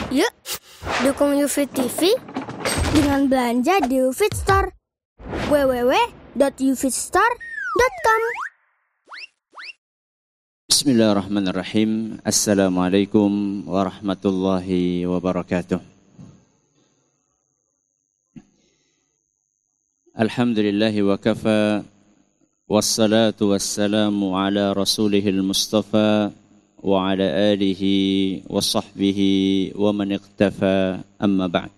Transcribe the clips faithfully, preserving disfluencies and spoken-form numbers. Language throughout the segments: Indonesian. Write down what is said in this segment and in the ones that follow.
Yuk, dukung UFIT T V dengan belanja di UFIT Store. w w w dot ufitstore dot com. Bismillahirrahmanirrahim. Assalamualaikum warahmatullahi wabarakatuh. Alhamdulillahi wa kafa, wassalatu wassalamu ala rasulihil mustafa wa ala alihi wa sahbihi wa man iqtafa, amma ba'd.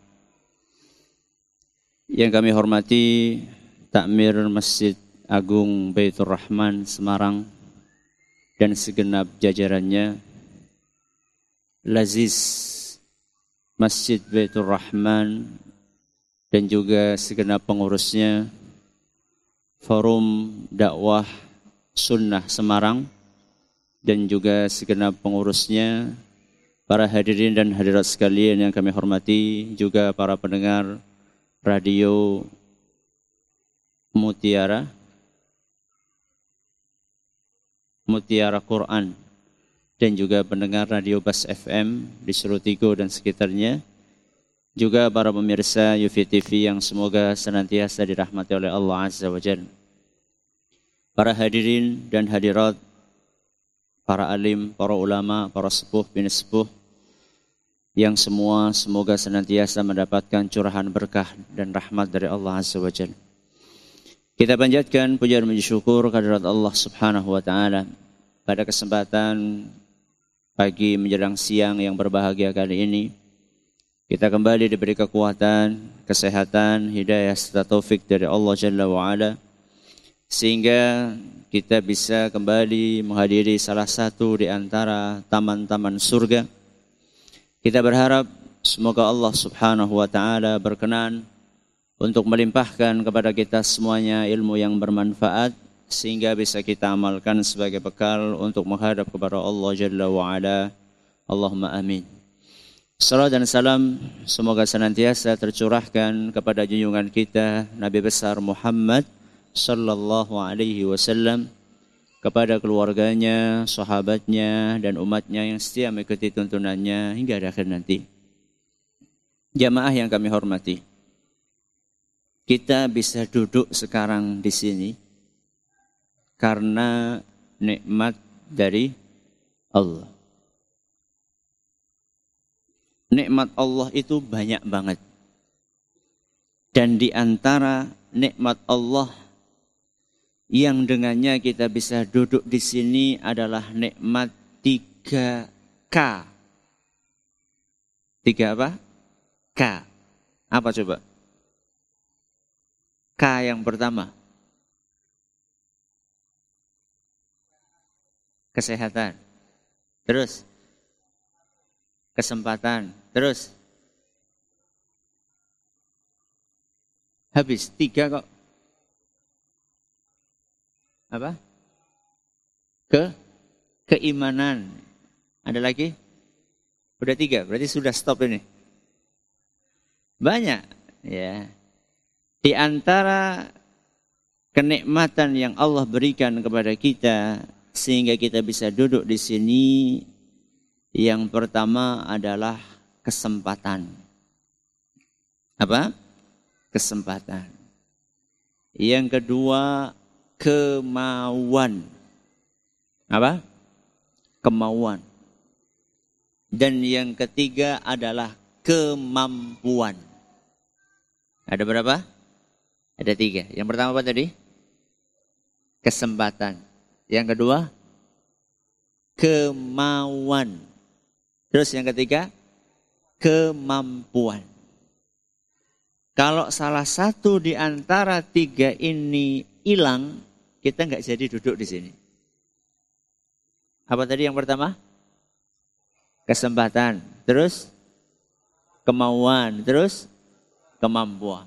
Yang kami hormati Takmir Masjid Agung Baitur Rahman Semarang dan segenap jajarannya, Laziz Masjid Baitur Rahman dan juga segenap pengurusnya, Forum Dakwah Sunnah Semarang dan juga segenap pengurusnya, para hadirin dan hadirat sekalian yang kami hormati, juga para pendengar radio Mutiara Mutiara Quran dan juga pendengar radio Bas F M di Surutigo dan sekitarnya, juga para pemirsa UFIT T V yang semoga senantiasa dirahmati oleh Allah Azza wa Jalla. Para hadirin dan hadirat, para alim, para ulama, para sepuh bin sepuh yang semua semoga senantiasa mendapatkan curahan berkah dan rahmat dari Allah Azza wa Jalla. Kita panjatkan puja dan puji syukur kehadirat Allah Subhanahu wa taala pada kesempatan pagi menjelang siang yang berbahagia kali ini. Kita kembali diberi kekuatan, kesehatan, hidayah serta taufik dari Allah Jalla wa Ala, sehingga kita bisa kembali menghadiri salah satu di antara taman-taman surga. Kita berharap semoga Allah Subhanahu wa taala berkenan untuk melimpahkan kepada kita semuanya ilmu yang bermanfaat, sehingga bisa kita amalkan sebagai bekal untuk menghadap kepada Allah Jalla wa Ala. Allahumma amin. Salam dan salam semoga senantiasa tercurahkan kepada junjungan kita Nabi besar Muhammad sallallahu alaihi wasallam, kepada keluarganya, sahabatnya dan umatnya yang setia mengikuti tuntunannya hingga akhir nanti. Jamaah yang kami hormati, kita bisa duduk sekarang di sini karena nikmat dari Allah. Nikmat Allah itu banyak banget. Dan di antara nikmat Allah yang dengannya kita bisa duduk di sini adalah nikmat tiga K. Tiga apa? K. Apa coba? K yang pertama. Kesehatan. Terus kesempatan. Terus habis tiga kok. Apa? Ke keimanan. Ada lagi? Udah tiga, berarti sudah stop ini. Banyak, ya. Di antara kenikmatan yang Allah berikan kepada kita sehingga kita bisa duduk di sini, yang pertama adalah kesempatan. Apa? Kesempatan. Yang kedua, kemauan. Apa? Kemauan. Dan yang ketiga adalah kemampuan. Ada berapa? Ada tiga. Yang pertama apa tadi? Kesempatan. Yang kedua, kemauan. Terus yang ketiga, kemampuan. Kalau salah satu di antara tiga ini hilang, kita nggak jadi duduk di sini. Apa tadi yang pertama? Kesempatan. Terus kemauan. Terus kemampuan.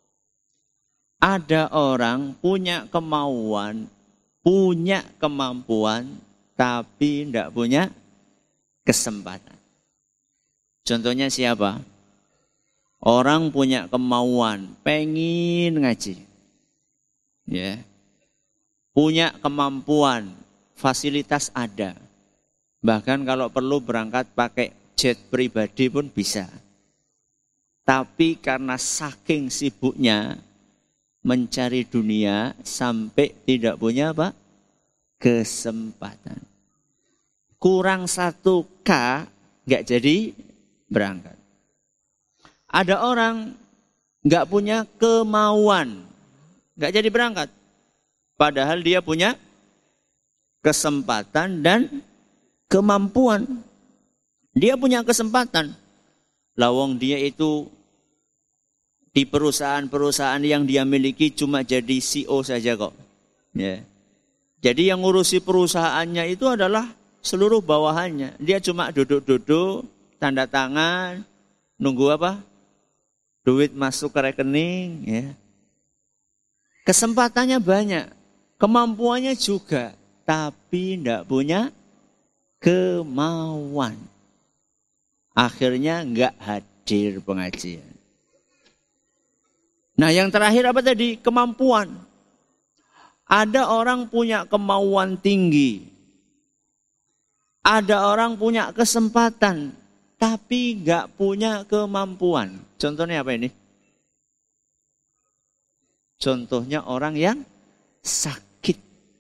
Ada orang punya kemauan, punya kemampuan, tapi tidak punya kesempatan. Contohnya siapa? Orang punya kemauan, pengen ngaji, ya, punya kemampuan, fasilitas ada, bahkan kalau perlu berangkat pakai jet pribadi pun bisa. Tapi karena saking sibuknya mencari dunia sampai tidak punya apa? Kesempatan. Kurang satu K nggak jadi berangkat. Ada orang nggak punya kemauan, nggak jadi berangkat. Padahal dia punya kesempatan dan kemampuan. Dia punya kesempatan. Lawang dia itu di perusahaan-perusahaan yang dia miliki cuma jadi C E O saja kok. Ya. Jadi yang ngurusi perusahaannya itu adalah seluruh bawahannya. Dia cuma duduk-duduk, tanda tangan, nunggu apa? Duit masuk ke rekening. Ya. Kesempatannya banyak, kemampuannya juga, tapi tidak punya kemauan. Akhirnya enggak hadir pengajian. Nah yang terakhir apa tadi? Kemampuan. Ada orang punya kemauan tinggi. Ada orang punya kesempatan. Tapi gak punya kemampuan. Contohnya apa ini? Contohnya orang yang sakit.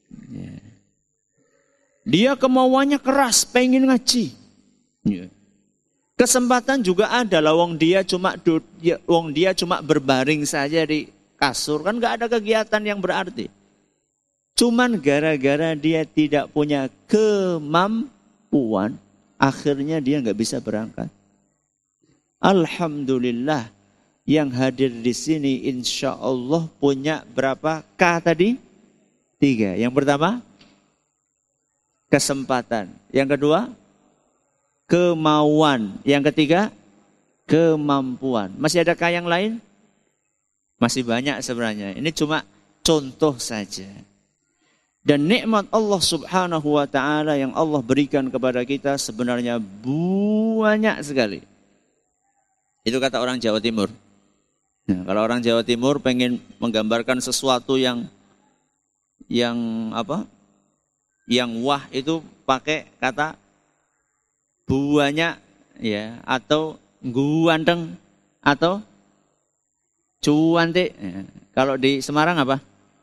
Dia kemauannya keras, pengen ngaji. Kesempatan juga ada lah, wong dia cuma wong dia cuma berbaring saja di kasur, kan nggak ada kegiatan yang berarti. Cuman gara-gara dia tidak punya kemampuan, akhirnya dia nggak bisa berangkat. Alhamdulillah, yang hadir di sini insya Allah punya berapa K tadi? Tiga. Yang pertama, kesempatan. Yang kedua, kemauan. Yang ketiga, kemampuan. Masih ada K yang lain? Masih banyak sebenarnya. Ini cuma contoh saja. Dan nikmat Allah subhanahu wa ta'ala yang Allah berikan kepada kita sebenarnya banyak sekali. Itu kata orang Jawa Timur. Nah, kalau orang Jawa Timur pengen menggambarkan sesuatu yang yang apa? Yang wah itu pakai kata buahnya ya, atau guanteng atau cuantik. Ya. Kalau di Semarang apa?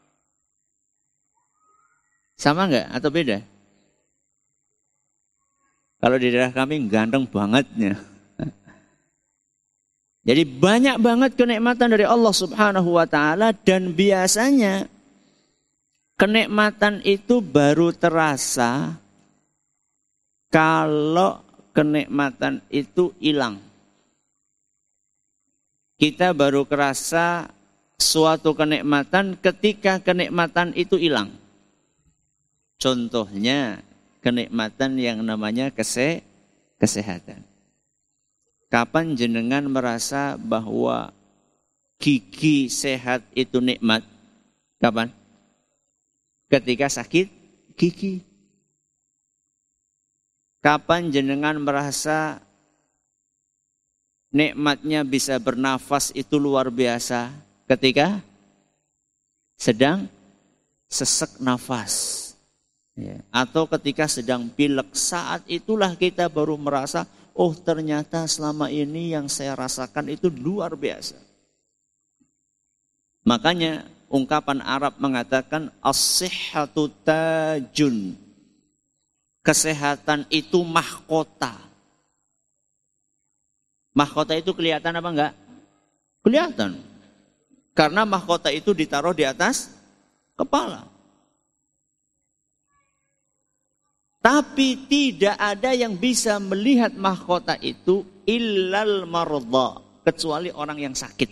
Sama enggak atau beda? Kalau di daerah kami ganteng bangetnya. Jadi banyak banget kenikmatan dari Allah Subhanahu wa taala, dan biasanya kenikmatan itu baru terasa kalau kenikmatan itu hilang. Kita baru kerasa suatu kenikmatan ketika kenikmatan itu hilang. Contohnya kenikmatan yang namanya kese, kesehatan. Kapan jenengan merasa bahwa gigi sehat itu nikmat? Kapan? Ketika sakit gigi. Kapan jenengan merasa nikmatnya bisa bernafas itu luar biasa? Ketika sedang sesek nafas. Ya. Atau ketika sedang pilek, saat itulah kita baru merasa, oh ternyata selama ini yang saya rasakan itu luar biasa. Makanya ungkapan Arab mengatakan as-sihhatu tajun. Kesehatan itu mahkota. Mahkota itu kelihatan apa enggak? Kelihatan. Karena mahkota itu ditaruh di atas kepala. Tapi tidak ada yang bisa melihat mahkota itu illal marudha, kecuali orang yang sakit.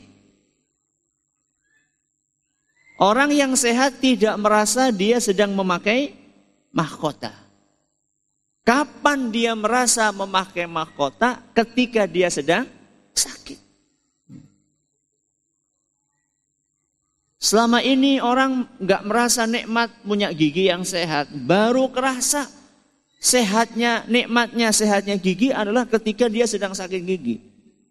Orang yang sehat tidak merasa dia sedang memakai mahkota. Kapan dia merasa memakai mahkota? Ketika dia sedang sakit. Selama ini orang nggak merasa nikmat punya gigi yang sehat. Baru kerasa sehatnya, nikmatnya sehatnya gigi adalah ketika dia sedang sakit gigi.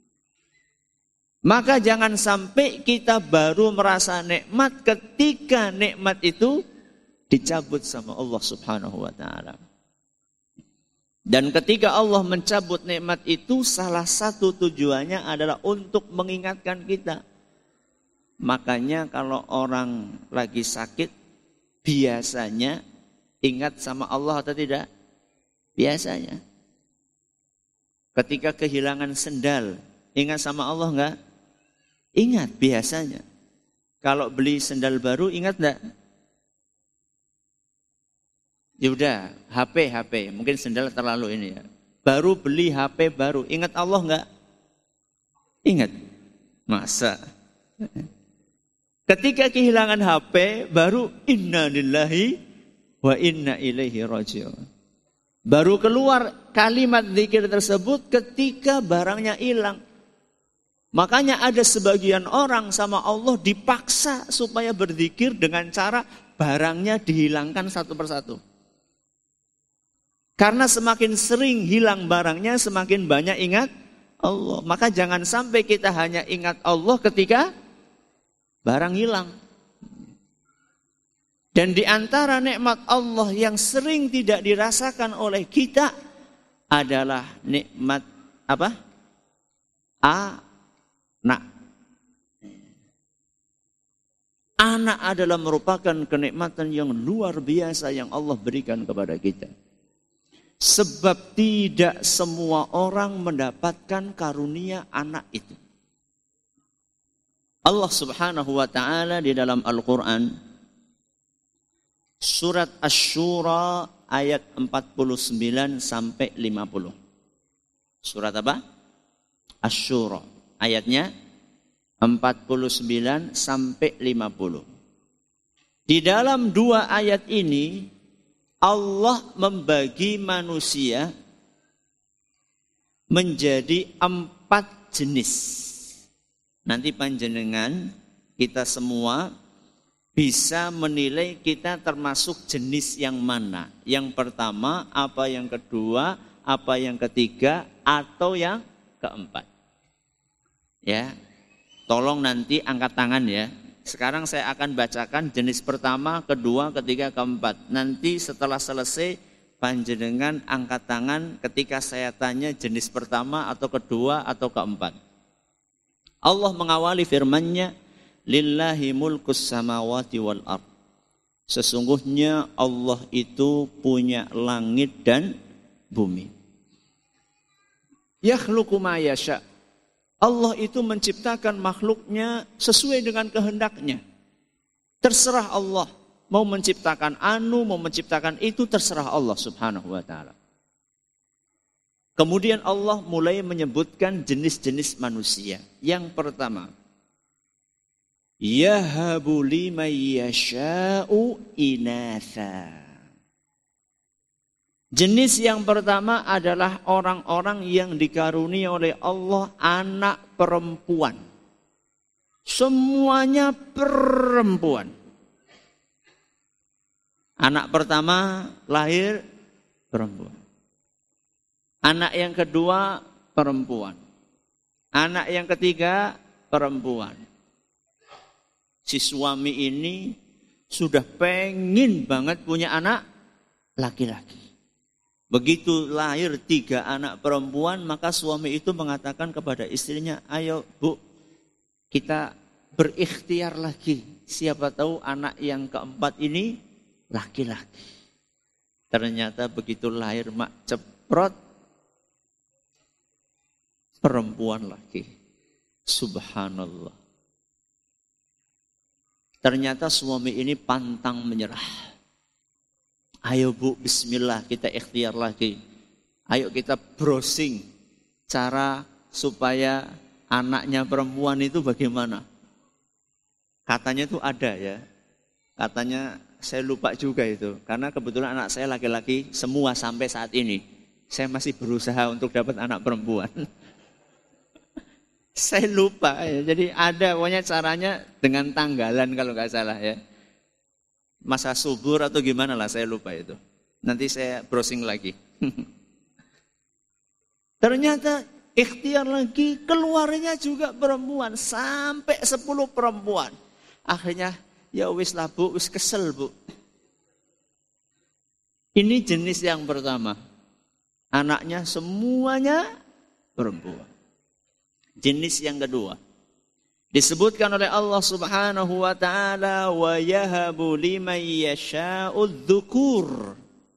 Maka jangan sampai kita baru merasa nikmat ketika nikmat itu dicabut sama Allah Subhanahu wa ta'ala. Dan ketika Allah mencabut nikmat itu, salah satu tujuannya adalah untuk mengingatkan kita. Makanya kalau orang lagi sakit, biasanya ingat sama Allah atau tidak? Biasanya. Ketika kehilangan sendal, ingat sama Allah enggak? Ingat biasanya. Kalau beli sendal baru, ingat enggak? Ya udah, H P, H P. Mungkin sendal terlalu ini ya. Baru beli H P baru. Ingat Allah enggak? Ingat. Masa? Ketika kehilangan H P, baru inna lillahi wa inna ilaihi raji'un. Baru keluar kalimat zikir tersebut ketika barangnya hilang. Makanya ada sebagian orang sama Allah dipaksa supaya berzikir dengan cara barangnya dihilangkan satu persatu. Karena semakin sering hilang barangnya, semakin banyak ingat Allah. Maka jangan sampai kita hanya ingat Allah ketika barang hilang. Dan di antara nikmat Allah yang sering tidak dirasakan oleh kita adalah nikmat apa? Anak. Anak adalah merupakan kenikmatan yang luar biasa yang Allah berikan kepada kita. Sebab tidak semua orang mendapatkan karunia anak itu. Allah Subhanahu wa taala di dalam Al-Qur'an surat Asy-Syura ayat empat puluh sembilan sampai lima puluh. Surat apa? Asy-Syura. Ayatnya empat puluh sembilan sampai lima puluh. Di dalam dua ayat ini Allah membagi manusia menjadi empat jenis. Nanti panjenengan kita semua bisa menilai kita termasuk jenis yang mana. Yang pertama, apa yang kedua, apa yang ketiga, atau yang keempat. Ya, tolong nanti angkat tangan ya. Sekarang saya akan bacakan jenis pertama, kedua, ketiga, keempat. Nanti setelah selesai panjenengan angkat tangan ketika saya tanya jenis pertama atau kedua atau keempat. Allah mengawali firman-Nya, lillahi mulkus samawati wal ard. Sesungguhnya Allah itu punya langit dan bumi. Yakhluqu ma yasha. Allah itu menciptakan makhluknya sesuai dengan kehendaknya. Terserah Allah. Mau menciptakan anu, mau menciptakan itu, terserah Allah subhanahu wa ta'ala. Kemudian Allah mulai menyebutkan jenis-jenis manusia. Yang pertama, yahabu liman yasha'u inatha. Jenis yang pertama adalah orang-orang yang dikaruniai oleh Allah anak perempuan. Semuanya perempuan. Anak pertama lahir perempuan. Anak yang kedua perempuan. Anak yang ketiga perempuan. Si suami ini sudah pengen banget punya anak laki-laki. Begitu lahir tiga anak perempuan, maka suami itu mengatakan kepada istrinya, ayo bu, kita berikhtiar lagi. Siapa tahu anak yang keempat ini laki-laki. Ternyata begitu lahir mak ceprot, perempuan lagi. Subhanallah. Ternyata suami ini pantang menyerah. Ayo bu, bismillah, kita ikhtiar lagi. Ayo kita browsing cara supaya anaknya perempuan itu bagaimana. Katanya itu ada ya. Katanya saya lupa juga itu. Karena kebetulan anak saya laki-laki semua sampai saat ini. Saya masih berusaha untuk dapat anak perempuan. Saya lupa ya. Jadi ada pokoknya caranya dengan tanggalan kalau nggak salah ya. Masa subur atau gimana lah, saya lupa itu. Nanti saya browsing lagi. Ternyata ikhtiar lagi, keluarnya juga perempuan. Sampai sepuluh perempuan. Akhirnya, ya wis lah bu, wis kesel bu. Ini jenis yang pertama. Anaknya semuanya perempuan. Jenis yang kedua disebutkan oleh Allah Subhanahu wa taala, wa yahabu liman yasha'ud dzukur.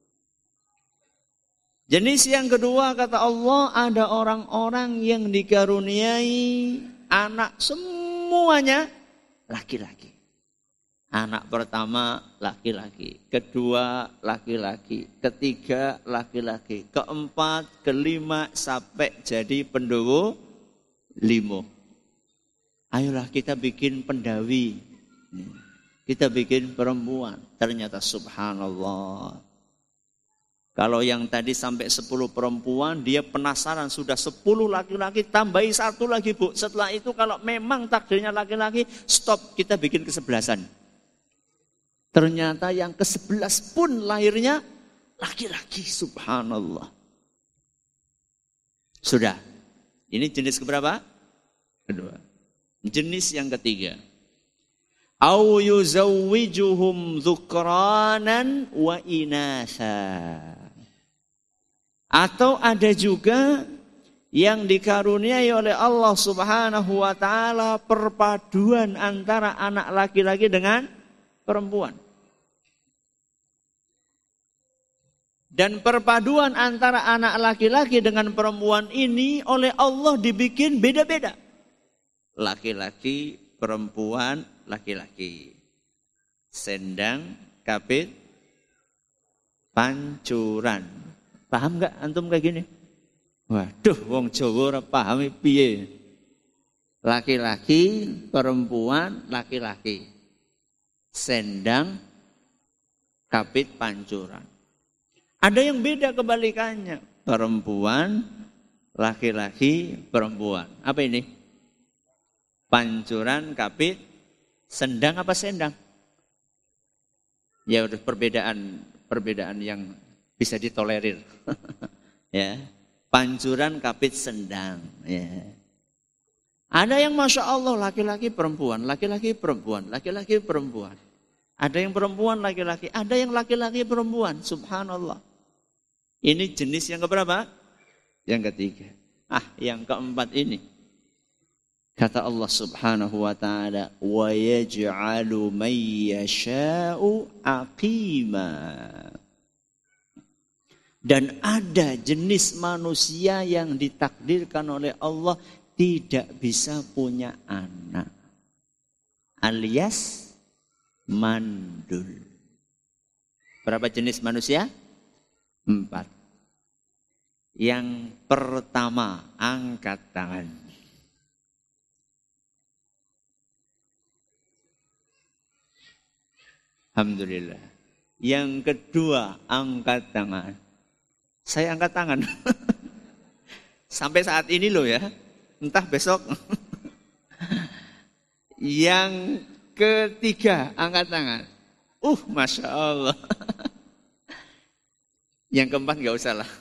Jenis yang kedua kata Allah, ada orang-orang yang dikaruniai anak semuanya laki-laki. Anak pertama laki-laki, kedua laki-laki, ketiga laki-laki, keempat, kelima sampai jadi pendowo limo. Ayolah kita bikin pendawi, kita bikin perempuan. Ternyata subhanallah, kalau yang tadi sampai sepuluh perempuan, dia penasaran sudah sepuluh laki-laki, tambahi satu lagi bu. Setelah itu kalau memang takdirnya laki-laki, stop, kita bikin kesebelasan. Ternyata yang kesebelas pun lahirnya laki-laki, subhanallah. Sudah, ini jenis keberapa? Kedua. Jenis yang ketiga, au yuzawwijuhum dzukranan wa inatha. Atau ada juga yang dikaruniai oleh Allah Subhanahu wa taala perpaduan antara anak laki-laki dengan perempuan. Dan perpaduan antara anak laki-laki dengan perempuan ini oleh Allah dibikin beda-beda. Laki-laki, perempuan, laki-laki. Sendang, kapit, pancuran. Paham gak antum kayak gini? Waduh, wong Jawa ora paham piye. Laki-laki, perempuan, laki-laki. Sendang, kapit, pancuran. Ada yang beda kebalikannya. Perempuan, laki-laki, perempuan. Apa ini? Pancuran, kapit, sendang apa sendang? Ya udah perbedaan perbedaan yang bisa ditolerir. Ya, pancuran, kapit, sendang. Ya. Ada yang masya Allah laki-laki perempuan, laki-laki perempuan, laki-laki perempuan. Ada yang perempuan laki-laki, ada yang laki-laki perempuan. Subhanallah. Ini jenis yang keberapa? Yang ketiga. Ah, yang keempat ini. Kata Allah Subhanahu wa taala, wa yaj'alu man yasha'u aqima. Dan ada jenis manusia yang ditakdirkan oleh Allah tidak bisa punya anak. Alias mandul. Berapa jenis manusia? Empat. Yang pertama, angkat tangan. Alhamdulillah. Yang kedua, angkat tangan. Saya angkat tangan. Sampai saat ini loh ya. Entah besok. Yang ketiga, angkat tangan. Uh, Masya Allah. Yang keempat gak usah lah.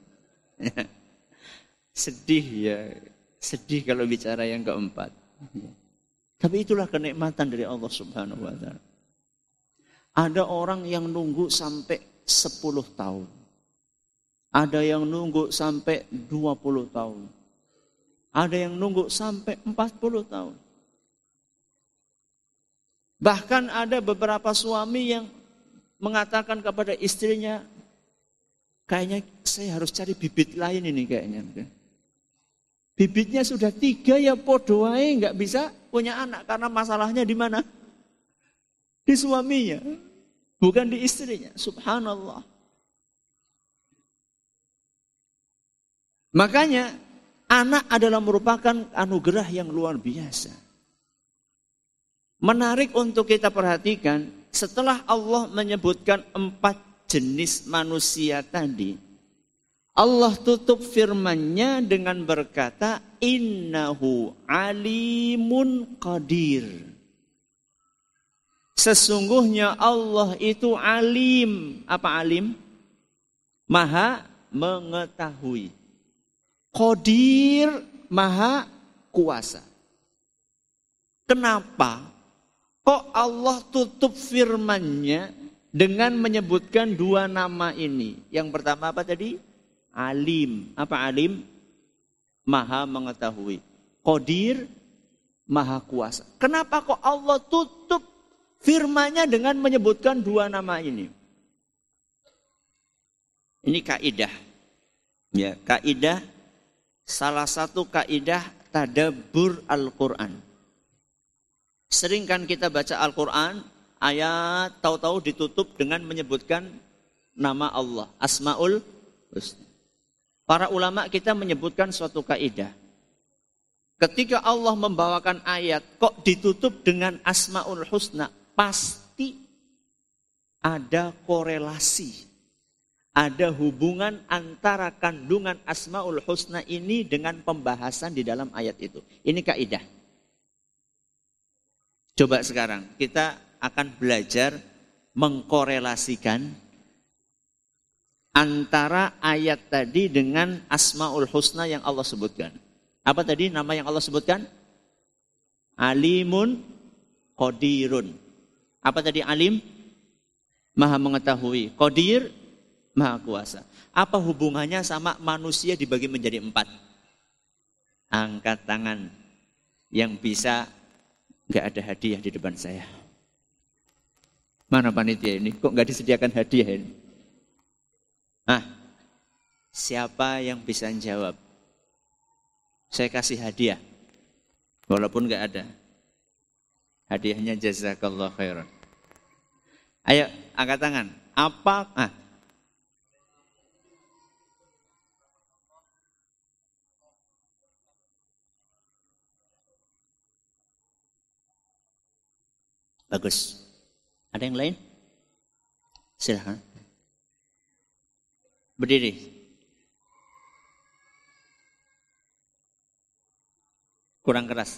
Sedih ya. Sedih kalau bicara yang keempat. Tapi itulah kenikmatan dari Allah Subhanahu wa ta'ala. Ada orang yang nunggu sampai sepuluh tahun. Ada yang nunggu sampai dua puluh tahun. Ada yang nunggu sampai empat puluh tahun. Bahkan ada beberapa suami yang mengatakan kepada istrinya, kayaknya saya harus cari bibit lain ini kayaknya. Bibitnya sudah tiga ya podo wae nggak bisa punya anak karena masalahnya di mana? Di suaminya, bukan di istrinya. Subhanallah. Makanya anak adalah merupakan anugerah yang luar biasa. Menarik untuk kita perhatikan, setelah Allah menyebutkan empat jenis manusia tadi, Allah tutup firman-Nya dengan berkata, innahu alimun qadir. Sesungguhnya Allah itu alim. Apa alim? Maha mengetahui. Qadir, maha kuasa. Kenapa? Kok Allah tutup firman-Nya dengan menyebutkan dua nama ini? Yang pertama apa tadi? Alim. Apa alim? Maha mengetahui. Qadir, maha kuasa. Kenapa kok Allah tutup firman-Nya dengan menyebutkan dua nama ini? Ini kaidah. Ya, kaidah salah satu kaidah tadabbur Al-Qur'an. Sering kan kita baca Al-Qur'an, ayat tahu-tahu ditutup dengan menyebutkan nama Allah, Asmaul Husna. Para ulama kita menyebutkan suatu kaidah. Ketika Allah membawakan ayat kok ditutup dengan Asmaul Husna, pasti ada korelasi. Ada hubungan antara kandungan Asmaul Husna ini dengan pembahasan di dalam ayat itu. Ini kaidah. Coba sekarang kita akan belajar mengkorelasikan antara ayat tadi dengan Asmaul Husna yang Allah sebutkan. Apa tadi nama yang Allah sebutkan? Alimun, Qadirun. Apa tadi alim? Maha mengetahui. Qadir, maha kuasa. Apa hubungannya sama manusia dibagi menjadi empat? Angkat tangan yang bisa. Gak ada hadiah di depan saya. Mana panitia ini? Kok gak disediakan hadiah ini? Ah, siapa yang bisa jawab? Saya kasih hadiah. Walaupun gak ada. Hadiahnya jazakallah khairan. Ayo, angkat tangan. Apa? Ah. Bagus. Ada yang lain? Silahkan. Berdiri. Kurang keras.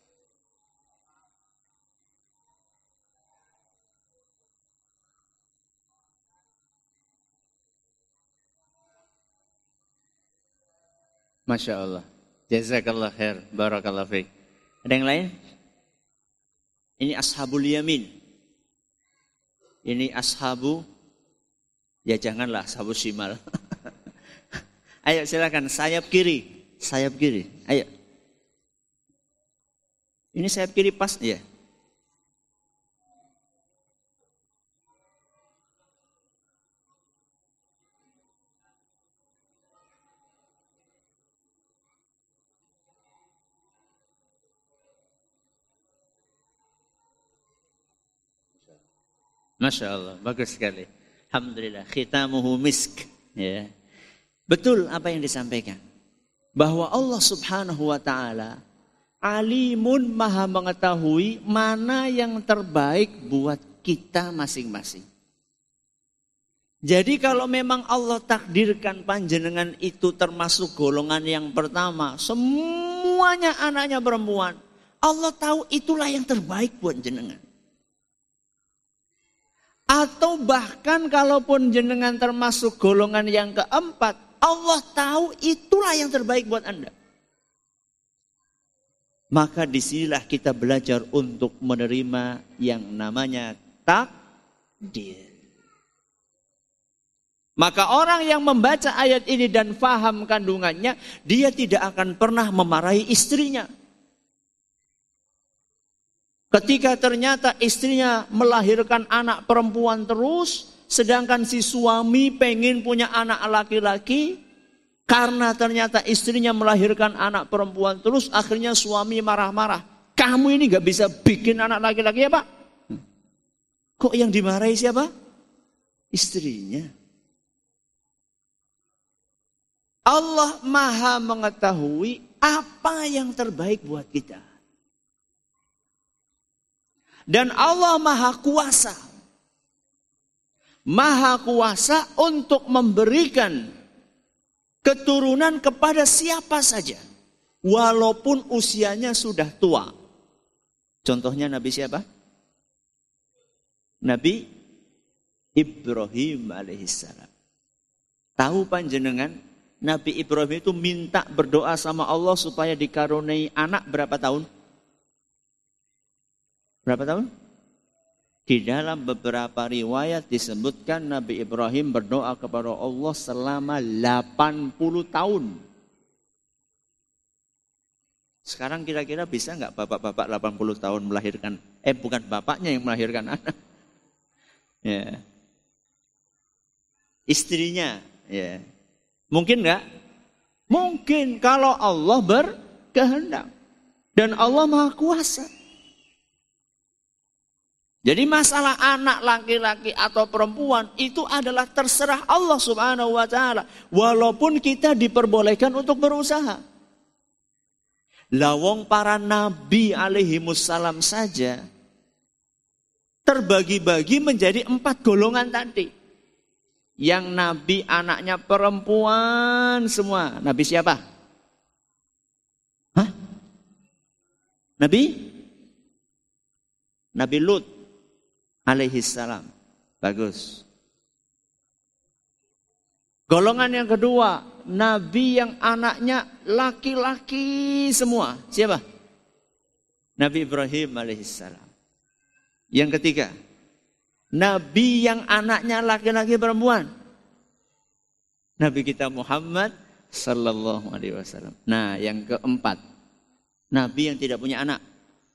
Masya Allah. Jazakallah khair. Barakallah fiik. Ada yang lain? Ini ashabul yamin. Ini ashabu, ya janganlah ashabu shimal. Ayo silakan, sayap kiri. Sayap kiri, ayo. Ini sayap kiri pas, ya. Masya Allah, bagus sekali. Alhamdulillah, khitamuhu misk. Ya. Betul apa yang disampaikan. Bahwa Allah subhanahu wa ta'ala alimun, maha mengetahui mana yang terbaik buat kita masing-masing. Jadi kalau memang Allah takdirkan panjenengan itu termasuk golongan yang pertama, semuanya anaknya perempuan, Allah tahu itulah yang terbaik buat jenengan. Atau bahkan kalaupun jenengan termasuk golongan yang keempat, Allah tahu itulah yang terbaik buat Anda. Maka disinilah kita belajar untuk menerima yang namanya takdir. Maka orang yang membaca ayat ini dan faham kandungannya, dia tidak akan pernah memarahi istrinya. Ketika ternyata istrinya melahirkan anak perempuan terus, sedangkan si suami pengen punya anak laki-laki, karena ternyata istrinya melahirkan anak perempuan terus, akhirnya suami marah-marah. Kamu ini gak bisa bikin anak laki-laki ya Pak? Kok yang dimarahi siapa? Istrinya. Allah maha mengetahui apa yang terbaik buat kita. Dan Allah maha kuasa. Maha kuasa untuk memberikan keturunan kepada siapa saja. Walaupun usianya sudah tua. Contohnya Nabi siapa? Nabi Ibrahim alaihissalam. Tahu panjenengan, Nabi Ibrahim itu minta berdoa sama Allah supaya dikaruniai anak berapa tahun? Berapa tahun? Di dalam beberapa riwayat disebutkan Nabi Ibrahim berdoa kepada Allah selama delapan puluh tahun. Sekarang kira-kira bisa nggak bapak-bapak delapan puluh tahun melahirkan? Eh bukan bapaknya yang melahirkan anak. Ya. Istrinya. Ya. Mungkin nggak? Mungkin kalau Allah berkehendak. Dan Allah Maha Kuasa. Jadi masalah anak laki-laki atau perempuan itu adalah terserah Allah Subhanahu wa taala. Walaupun kita diperbolehkan untuk berusaha. Lawong para nabi alaihimussalam saja terbagi-bagi menjadi empat golongan tadi. Yang nabi anaknya perempuan semua. Nabi siapa? Hah? Nabi? Nabi Lut alaihissalam. Bagus. Golongan yang kedua, nabi yang anaknya laki-laki semua. Siapa? Nabi Ibrahim alaihissalam. Yang ketiga, nabi yang anaknya laki-laki perempuan. Nabi kita Muhammad sallallahu alaihi wasallam. Nah, yang keempat, nabi yang tidak punya anak.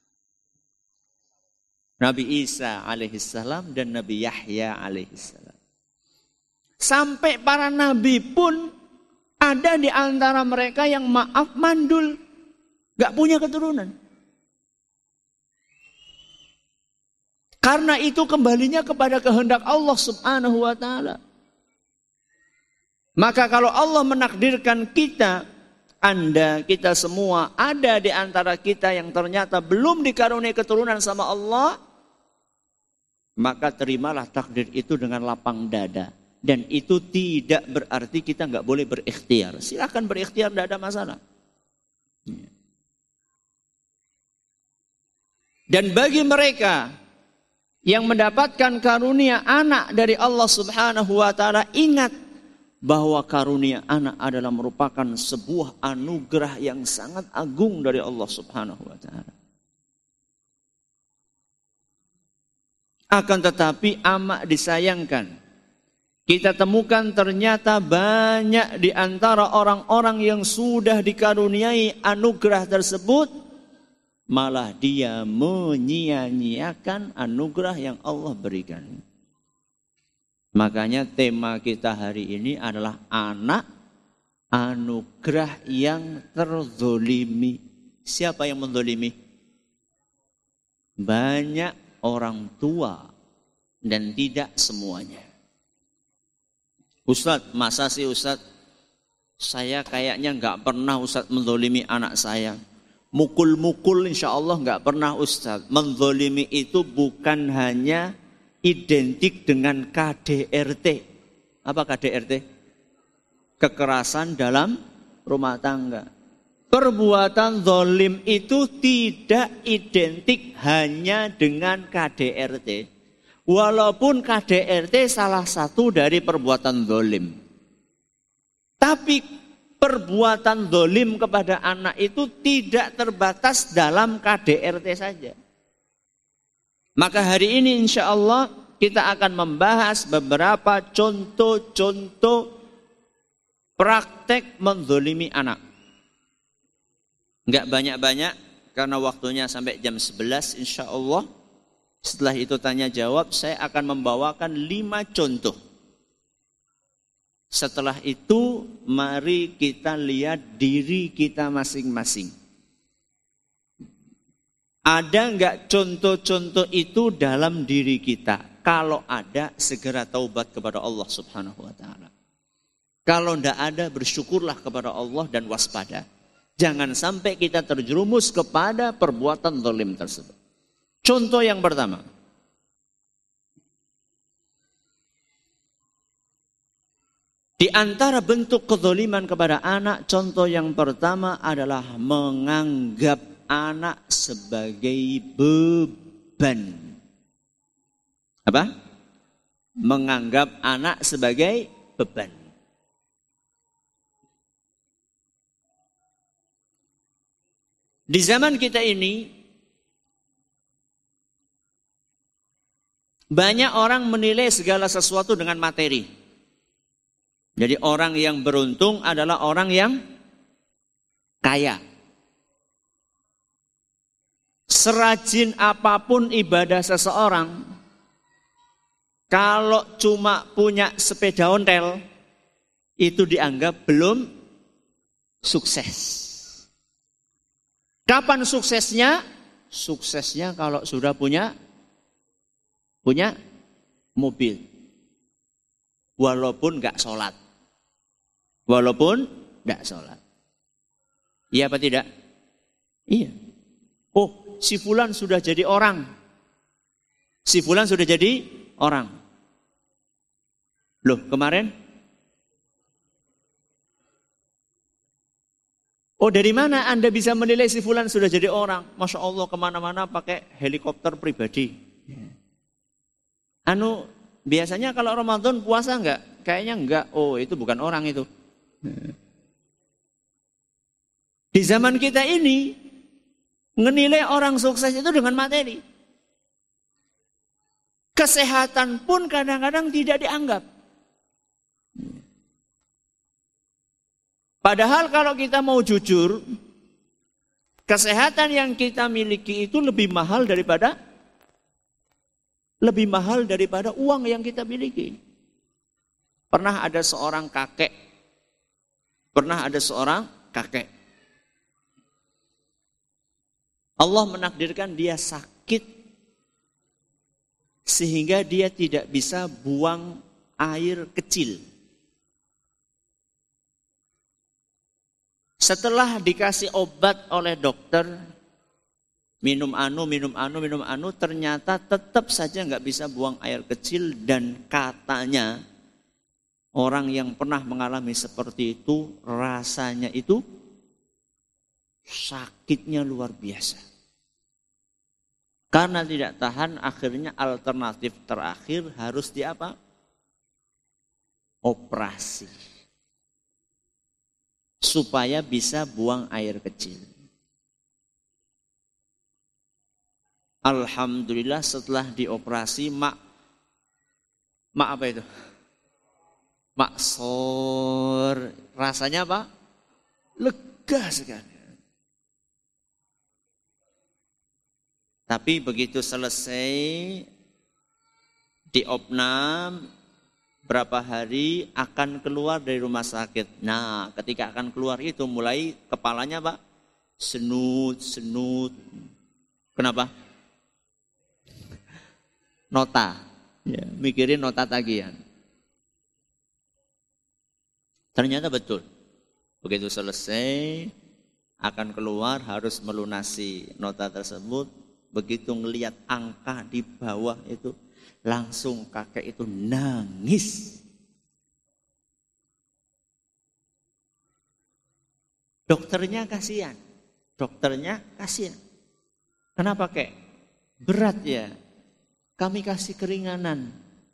Nabi Isa alaihissalam dan Nabi Yahya alaihissalam. Sampai para nabi pun ada di antara mereka yang maaf mandul. Gak punya keturunan. Karena itu kembalinya kepada kehendak Allah subhanahu wa ta'ala. Maka kalau Allah menakdirkan kita, Anda, kita semua ada di antara kita yang ternyata belum dikaruniai keturunan sama Allah, maka terimalah takdir itu dengan lapang dada. Dan itu tidak berarti kita nggak boleh berikhtiar. Silakan berikhtiar, tidak ada masalah. Dan bagi mereka yang mendapatkan karunia anak dari Allah Subhanahu wa taala, ingat bahwa karunia anak adalah merupakan sebuah anugerah yang sangat agung dari Allah Subhanahu wa taala. Akan tetapi amat disayangkan, kita temukan ternyata banyak di antara orang-orang yang sudah dikaruniai anugerah tersebut, malah dia menyia-nyiakan anugerah yang Allah berikan. Makanya tema kita hari ini adalah anak anugerah yang terzolimi. Siapa yang menzolimi? Banyak orang tua dan tidak semuanya. Ustadz, masa sih Ustadz? Saya kayaknya nggak pernah Ustadz menzolimi anak saya. Mukul-mukul insya Allah nggak pernah Ustadz. Menzolimi itu bukan hanya identik dengan K D R T. Apa K D R T? Kekerasan dalam rumah tangga. Perbuatan zalim itu tidak identik hanya dengan K D R T. Walaupun K D R T salah satu dari perbuatan zalim. Tapi perbuatan zalim kepada anak itu tidak terbatas dalam K D R T saja. Maka hari ini insya Allah kita akan membahas beberapa contoh-contoh praktek menzalimi anak. Enggak banyak-banyak karena waktunya sampai jam sebelas insya Allah. Setelah itu tanya jawab, saya akan membawakan lima contoh. Setelah itu mari kita lihat diri kita masing-masing. Ada enggak contoh-contoh itu dalam diri kita? Kalau ada, segera taubat kepada Allah subhanahu wa ta'ala. Kalau enggak ada, bersyukurlah kepada Allah dan waspada. Jangan sampai kita terjerumus kepada perbuatan zalim tersebut. Contoh yang pertama. Di antara bentuk kezaliman kepada anak, contoh yang pertama adalah menganggap anak sebagai beban. Apa? Menganggap anak sebagai beban. Di zaman kita ini, Banyak orang menilai segala sesuatu dengan materi. Jadi orang yang beruntung adalah orang yang kaya. Serajin apapun ibadah seseorang, kalau cuma punya sepeda ontel, itu dianggap belum sukses. Kapan suksesnya? Suksesnya kalau sudah punya punya mobil. Walaupun nggak sholat. Walaupun nggak sholat. Iya apa tidak? Iya. Oh, si fulan sudah jadi orang. Si fulan sudah jadi orang. Loh, kemarin? Oh, dari mana Anda bisa menilai si fulan sudah jadi orang? Masya Allah, kemana-mana pakai helikopter pribadi. Anu, biasanya kalau Ramadan puasa enggak? Kayaknya enggak. Oh, itu bukan orang itu. Di zaman kita ini, menilai orang sukses itu dengan materi. Kesehatan pun kadang-kadang tidak dianggap. Padahal kalau kita mau jujur, kesehatan yang kita miliki itu lebih mahal daripada lebih mahal daripada uang yang kita miliki. Pernah ada seorang kakek, pernah ada seorang kakek. Allah menakdirkan dia sakit sehingga dia tidak bisa buang air kecil. Setelah dikasih obat oleh dokter, minum anu, minum anu, minum anu, ternyata tetap saja nggak bisa buang air kecil dan katanya orang yang pernah mengalami seperti itu rasanya itu sakitnya luar biasa. Karena tidak tahan, akhirnya alternatif terakhir harus di apa? Operasi. Supaya bisa buang air kecil. Alhamdulillah setelah dioperasi, mak, mak apa itu? Maksor. Rasanya apa? Lega sekali. Tapi begitu selesai diopnam, berapa hari akan keluar dari rumah sakit. Nah, ketika akan keluar itu mulai kepalanya Pak senut, senut. Kenapa? Nota. Ya, mikirin nota tagihan. Ternyata betul. Begitu selesai akan keluar harus melunasi nota tersebut. Begitu ngelihat angka di bawah itu, langsung kakek itu nangis. Dokternya kasihan. Dokternya kasihan. Kenapa kek? Berat ya. Kami kasih keringanan.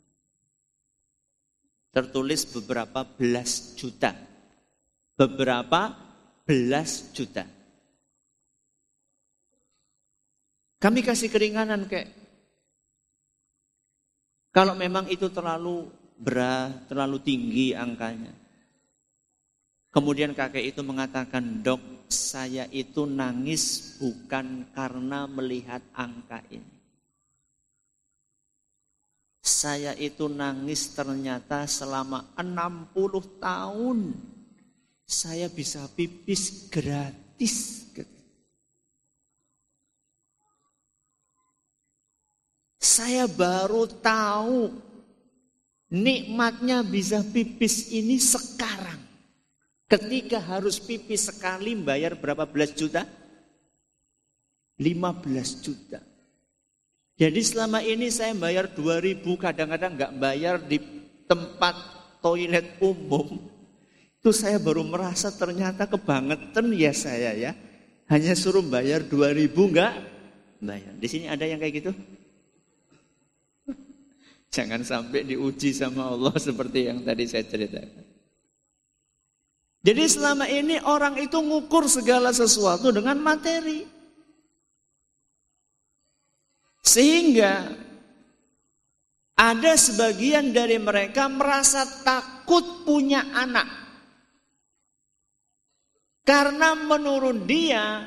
Tertulis beberapa belas juta. Beberapa belas juta. Kami kasih keringanan kek. Kalau memang itu terlalu berat, terlalu tinggi angkanya. Kemudian kakek itu mengatakan, dok, saya itu nangis bukan karena melihat angka ini. Saya itu nangis ternyata selama enam puluh tahun saya bisa pipis gratis. Saya baru tahu nikmatnya bisa pipis ini sekarang. Ketika harus pipis sekali bayar berapa belas juta? lima belas juta. Jadi selama ini saya bayar dua ribu, kadang-kadang nggak bayar di tempat toilet umum. Itu saya baru merasa ternyata kebangetan ya saya ya. Hanya suruh bayar dua ribu nggak bayar. Di sini ada yang kayak gitu? Jangan sampai diuji sama Allah seperti yang tadi saya ceritakan. Jadi selama ini orang itu ngukur segala sesuatu dengan materi. Sehingga Ada sebagian dari mereka merasa takut punya anak. Karena menurut dia,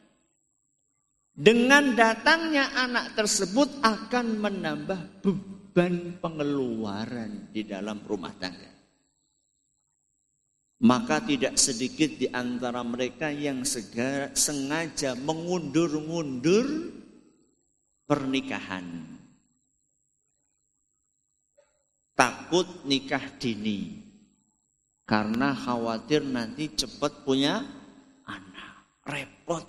dengan datangnya anak tersebut akan menambah beban pengeluaran di dalam rumah tangga. Maka tidak sedikit di antara mereka yang segera, sengaja mengundur-undur pernikahan. Takut nikah dini karena khawatir nanti cepat punya anak, repot.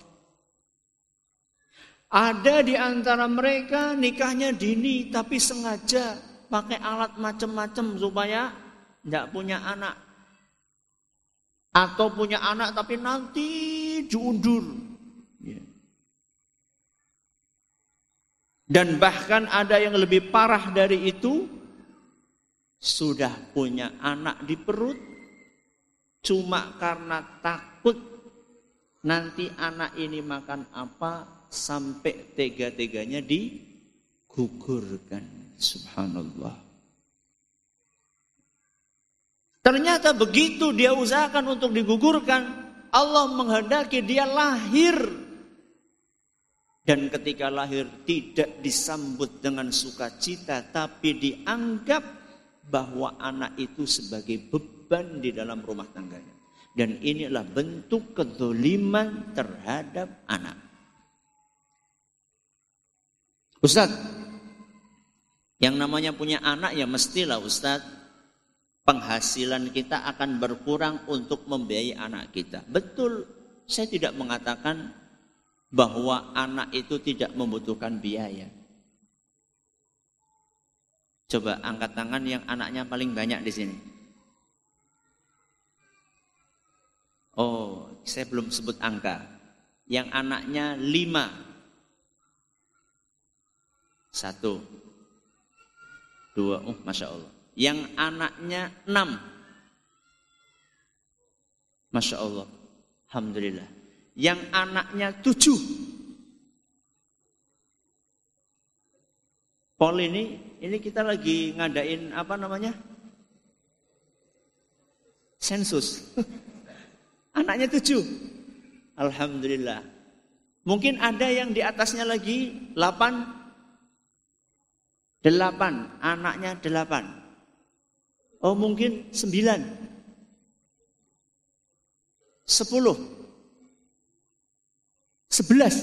Ada di antara mereka nikahnya dini tapi sengaja pakai alat macam-macam supaya tidak punya anak. Atau punya anak tapi nanti diundur. Dan bahkan ada yang lebih parah dari itu, sudah punya anak di perut, cuma karena takut nanti anak ini makan apa, sampai tega-teganya digugurkan. Subhanallah. Ternyata begitu dia usahakan untuk digugurkan, Allah menghendaki dia lahir. Dan ketika lahir tidak disambut dengan sukacita, tapi dianggap bahwa anak itu sebagai beban di dalam rumah tangganya. Dan inilah bentuk kedzaliman terhadap anak. Ustaz, yang namanya punya anak ya mestilah Ustaz, penghasilan kita akan berkurang untuk membiayai anak kita. Betul, saya tidak mengatakan bahwa anak itu tidak membutuhkan biaya. Coba angkat tangan yang anaknya paling banyak di sini. Oh, saya belum sebut angka. Yang anaknya lima. Satu. Dua. Oh, Masya Allah. Yang anaknya enam. Masya Allah. Alhamdulillah. Yang anaknya tujuh. Pol ini, ini kita lagi ngadain apa namanya? Sensus. Anaknya tujuh. Alhamdulillah. Mungkin ada yang di atasnya lagi delapan. Delapan. Anaknya delapan. Oh mungkin sembilan. Sepuluh. Sebelas.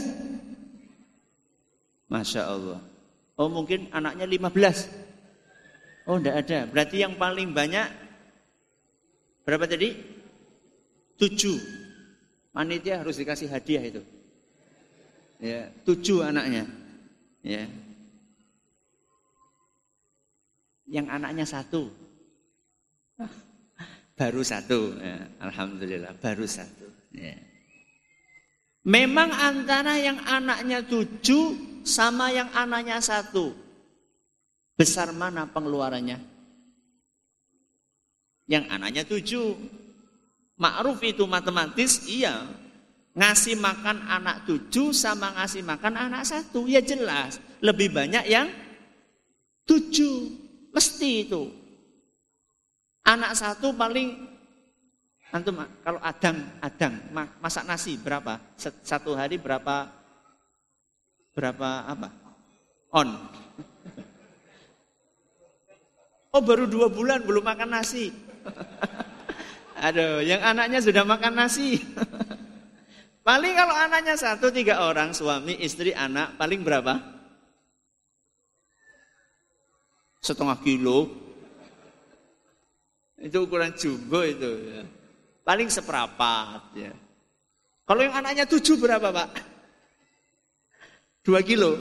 Masya Allah. Oh mungkin anaknya lima belas. Oh enggak ada. Berarti yang paling banyak berapa tadi? Tujuh. Panitia harus dikasih hadiah itu. Ya, tujuh anaknya. Ya. Yang anaknya satu. Baru satu. Ya, alhamdulillah baru satu. Ya. Memang antara yang anaknya tujuh sama yang anaknya satu, besar mana pengeluarannya? Yang anaknya tujuh. Ma'ruf itu matematis, iya. Ngasih makan anak tujuh sama ngasih makan anak satu, ya jelas lebih banyak yang tujuh. Mesti itu. Anak satu paling, antum kalau adang, adang masak nasi berapa? Satu hari berapa? Berapa apa? On. Oh baru dua bulan belum makan nasi. Aduh, yang anaknya sudah makan nasi. Paling kalau anaknya satu, tiga orang, suami, istri, anak, paling berapa? Setengah kilo. Itu ukuran jumbo itu. Ya. Paling seperempat. Ya. Kalau yang anaknya tujuh berapa Pak? Dua kilo.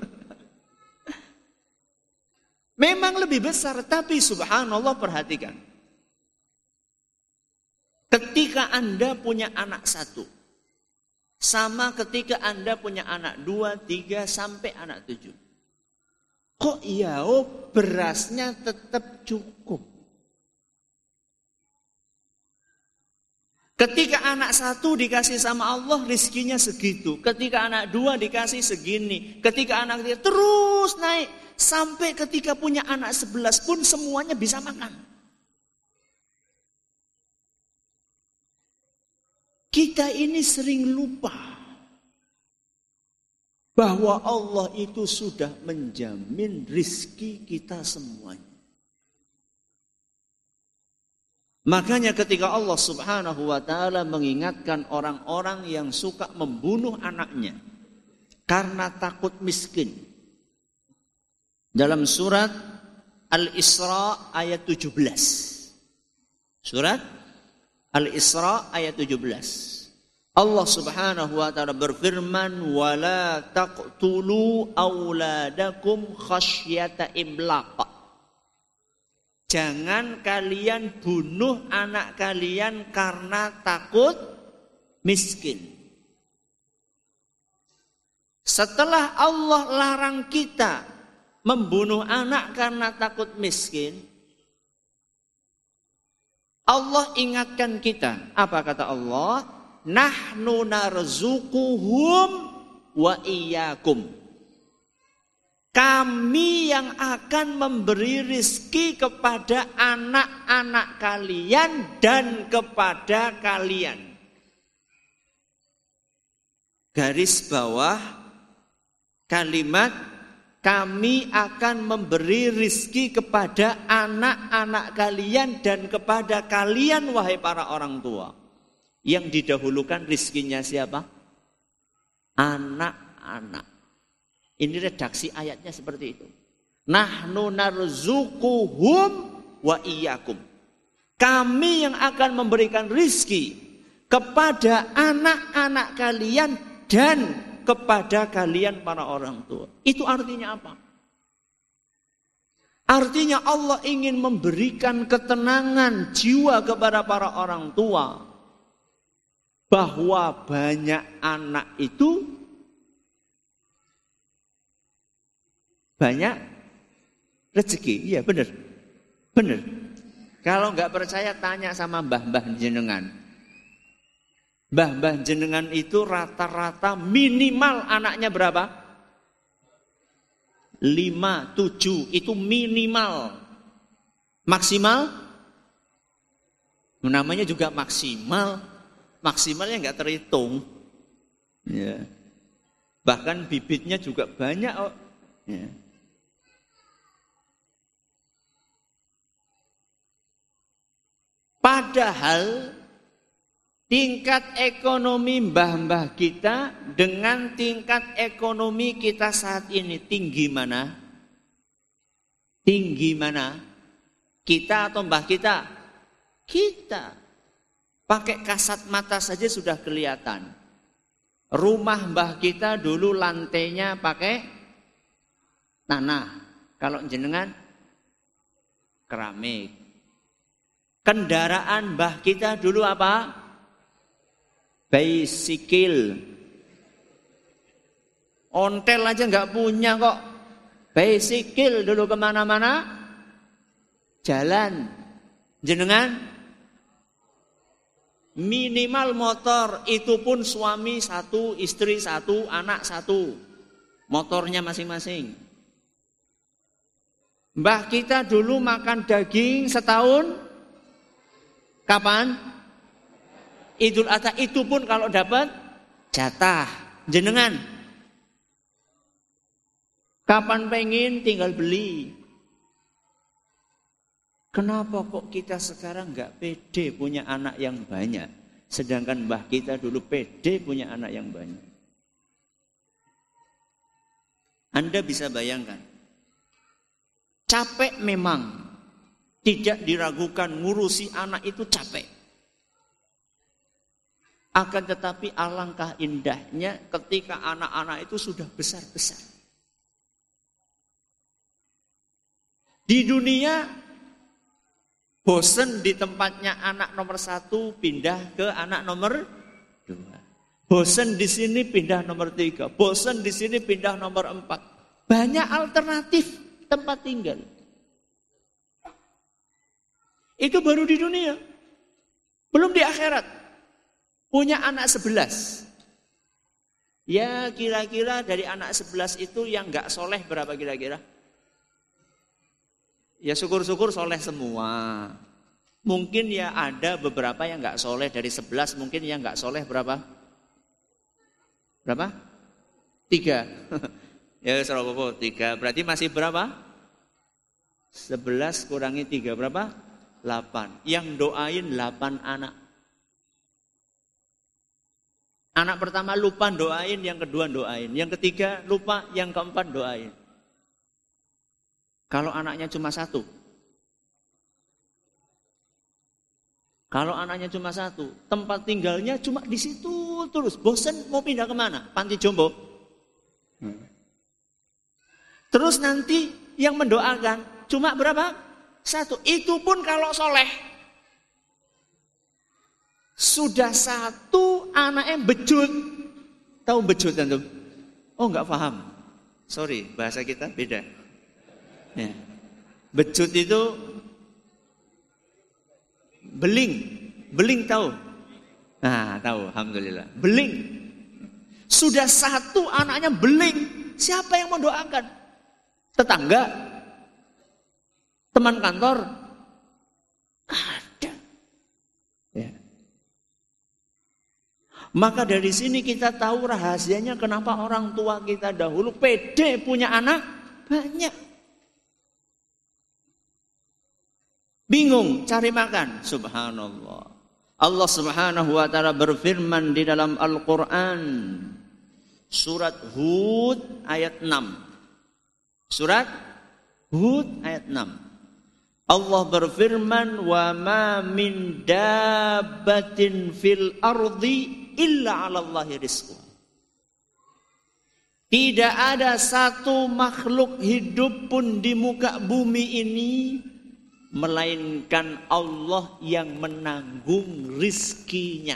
Memang lebih besar, tapi subhanallah perhatikan. Ketika Anda punya anak satu, sama ketika Anda punya anak dua, tiga, sampai anak tujuh. Kok iya, oh berasnya tetap cukup. Ketika anak satu dikasih sama Allah, rizkinya segitu. Ketika anak dua dikasih segini. Ketika anak tiga terus naik. Sampai ketika punya anak sebelas pun semuanya bisa makan. Kita ini sering lupa bahwa Allah itu sudah menjamin rizki kita semuanya. Makanya ketika Allah subhanahu wa ta'ala mengingatkan orang-orang yang suka membunuh anaknya karena takut miskin. Dalam surat Al-Isra ayat tujuh belas. Surat Al-Isra ayat tujuh belas. Allah subhanahu wa ta'ala berfirman, وَلَا تَقْتُلُوا أَوْلَادَكُمْ خَشْيَةَ إِمْلَاقٍ. Jangan kalian bunuh anak kalian karena takut miskin. Setelah Allah larang kita membunuh anak karena takut miskin, Allah ingatkan kita. Apa kata Allah? Nahnu narzuquhum wa iyyakum. Kami yang akan memberi rizki kepada anak-anak kalian dan kepada kalian. Garis bawah kalimat, kami akan memberi rizki kepada anak-anak kalian dan kepada kalian wahai para orang tua. Yang didahulukan rizkinya siapa? Anak-anak. Ini redaksi ayatnya seperti itu. Nahnu narzuquhum wa iyyakum. Kami yang akan memberikan rizki kepada anak-anak kalian dan kepada kalian para orang tua. Itu artinya apa? Artinya Allah ingin memberikan ketenangan jiwa kepada para orang tua. Bahwa banyak anak itu banyak rezeki. Iya benar. Benar. Kalau nggak percaya tanya sama mbah-mbah jenengan. Mbah-mbah jenengan itu rata-rata minimal anaknya berapa? Lima, tujuh. Itu minimal. Maksimal? Namanya juga maksimal. Maksimalnya nggak terhitung. Ya. Bahkan bibitnya juga banyak. Oh. Ya. Padahal tingkat ekonomi mbah-mbah kita dengan tingkat ekonomi kita saat ini tinggi mana? Tinggi mana? Kita atau mbah kita? Kita. Pakai kasat mata saja sudah kelihatan. Rumah mbah kita dulu lantainya pakai tanah. Kalau jenengan keramik. Kendaraan mbah kita dulu apa? Bicycle. Ontel aja nggak punya kok. Bicycle dulu kemana-mana. Jalan. Jenengan minimal motor, itu pun suami satu, istri satu, anak satu. Motornya masing-masing. Mbah kita dulu makan daging setahun. Kapan? Idul Adha, itu pun kalau dapat jatah. Jenengan kapan pengen tinggal beli. Kenapa kok kita sekarang nggak pede punya anak yang banyak, sedangkan mbah kita dulu pede punya anak yang banyak? Anda bisa bayangkan, capek memang, tidak diragukan ngurusi anak itu capek. Akan tetapi alangkah indahnya ketika anak-anak itu sudah besar-besar. Di dunia bosen di tempatnya anak nomor satu pindah ke anak nomor dua. Bosen di sini pindah nomor tiga. Bosen di sini pindah nomor empat. Banyak alternatif tempat tinggal. Itu baru di dunia. Belum di akhirat. punya anak sebelas. Ya kira-kira dari anak sebelas itu yang gak soleh berapa kira-kira? Ya syukur-syukur soleh semua. Mungkin ya ada beberapa yang gak soleh dari sebelas, mungkin yang gak soleh berapa? Berapa? Tiga. Ya serapa tiga. Berarti masih berapa? Sebelas kurangi tiga berapa? Delapan. Yang doain delapan anak. Anak pertama lupa doain, yang kedua doain. Yang ketiga lupa, yang keempat doain. Kalau anaknya cuma satu. Kalau anaknya cuma satu, tempat tinggalnya cuma di situ terus. Bosan mau pindah kemana? Panti jombo. Hmm. Terus nanti yang mendoakan cuma berapa? Satu. Itu pun kalau soleh. Sudah satu anaknya bejut. Tahu bejut antum? Oh enggak paham. Sorry, bahasa kita beda. Ya. Bejut itu beling. Beling tahu? Nah, tahu, alhamdulillah. Beling. Sudah satu anaknya beling. Siapa yang mendoakan? Tetangga? Teman kantor? Ada. Ya. Maka dari sini kita tahu rahasianya kenapa orang tua kita dahulu pede punya anak banyak. Bingung cari makan. Subhanallah. Allah subhanahu wa ta'ala berfirman di dalam Al-Quran. Surat Hud ayat enam. Surat Hud ayat enam. Allah berfirman, wa ma min dabbatin fil ardi illa 'alallahi rizquha. Tidak ada satu makhluk hidup pun di muka bumi ini melainkan Allah yang menanggung rizkinya.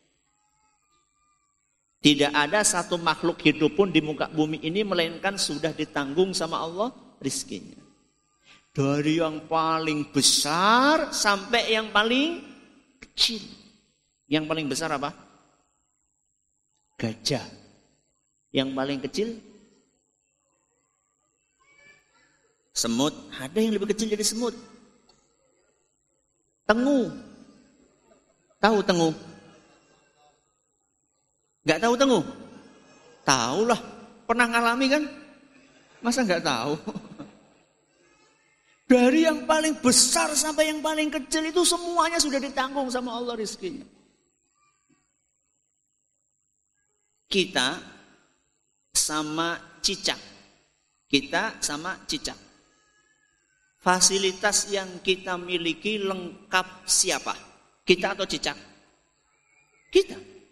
Tidak ada satu makhluk hidup pun di muka bumi ini melainkan sudah ditanggung sama Allah rizkinya. Dari yang paling besar sampai yang paling kecil. Yang paling besar apa? Gajah. Yang paling kecil? Semut. Ada yang lebih kecil dari semut. Tengu. Tahu tengu? Gak tahu tengu? Tahu lah. Pernah ngalami kan? Masa gak tahu? Dari yang paling besar sampai yang paling kecil itu semuanya sudah ditanggung sama Allah rizkinya. Kita sama cicak. Kita sama cicak. Fasilitas yang kita miliki lengkap siapa? Kita atau cicak? Kita.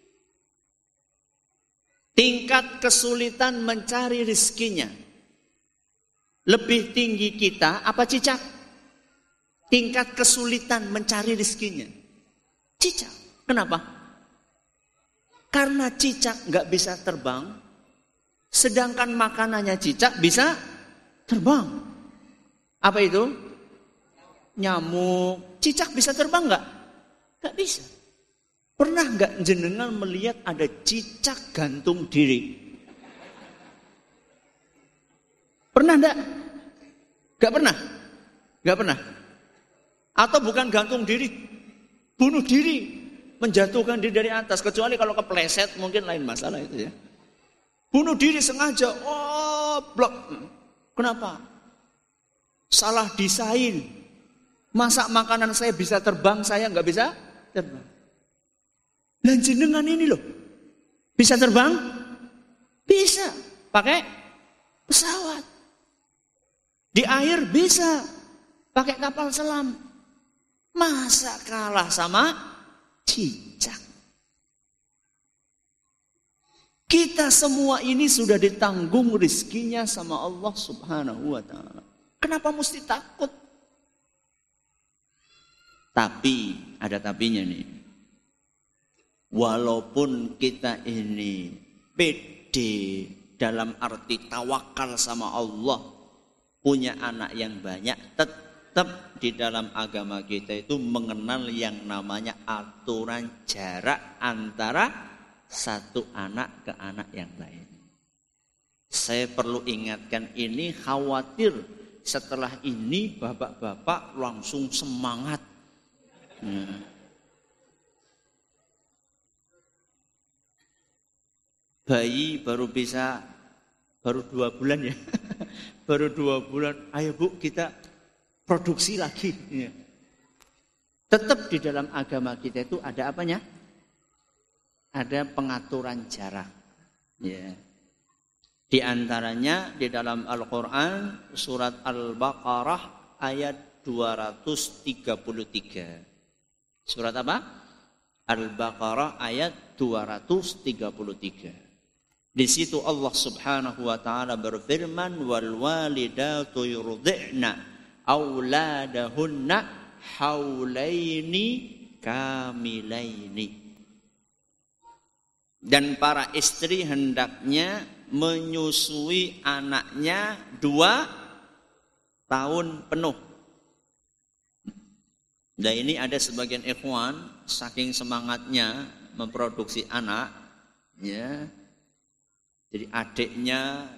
Tingkat kesulitan mencari rizkinya lebih tinggi kita apa cicak? Tingkat kesulitan mencari rizkinya cicak. Kenapa? Karena cicak gak bisa terbang, sedangkan makanannya cicak bisa terbang. Apa itu? Nyamuk. Cicak bisa terbang gak? Gak bisa. Pernah gak jenengan melihat ada cicak gantung diri? Pernah enggak? Gak pernah? Gak pernah? Atau bukan gantung diri, bunuh diri, menjatuhkan diri dari atas. Kecuali kalau kepleset mungkin lain masalah itu ya. Bunuh diri sengaja, oh blok. Kenapa? Salah desain. Masa makanan saya bisa terbang, saya gak bisa terbang. Dan jenengan ini loh, bisa terbang? Bisa, pakai pesawat. Di air bisa, pakai kapal selam. Masa kalah sama cicak? Kita semua ini sudah ditanggung rizkinya sama Allah subhanahu wa ta'ala. Kenapa mesti takut? Tapi, ada tapinya nih. Walaupun kita ini pede dalam arti tawakal sama Allah, punya anak yang banyak, tetap tetap di dalam agama kita itu mengenal yang namanya aturan jarak antara satu anak ke anak yang lain. Saya perlu ingatkan ini, khawatir setelah ini bapak-bapak langsung semangat. Hmm. Bayi baru bisa, baru dua bulan ya, baru dua bulan, ayo bu kita produksi lagi. Ya. Tetap di dalam agama kita itu ada apanya? Ada pengaturan jarak. Ya. Di antaranya di dalam Al-Quran surat Al-Baqarah ayat dua ratus tiga puluh tiga. Surat apa? Al-Baqarah ayat dua ratus tiga puluh tiga. Di situ Allah Subhanahu wa taala berfirman, wal walidatu yurdi'na auladahunna haulaini kamilaini. Dan para istri hendaknya menyusui anaknya dua tahun penuh. Dan ini ada sebagian ikhwan saking semangatnya memproduksi anak, ya. Jadi adiknya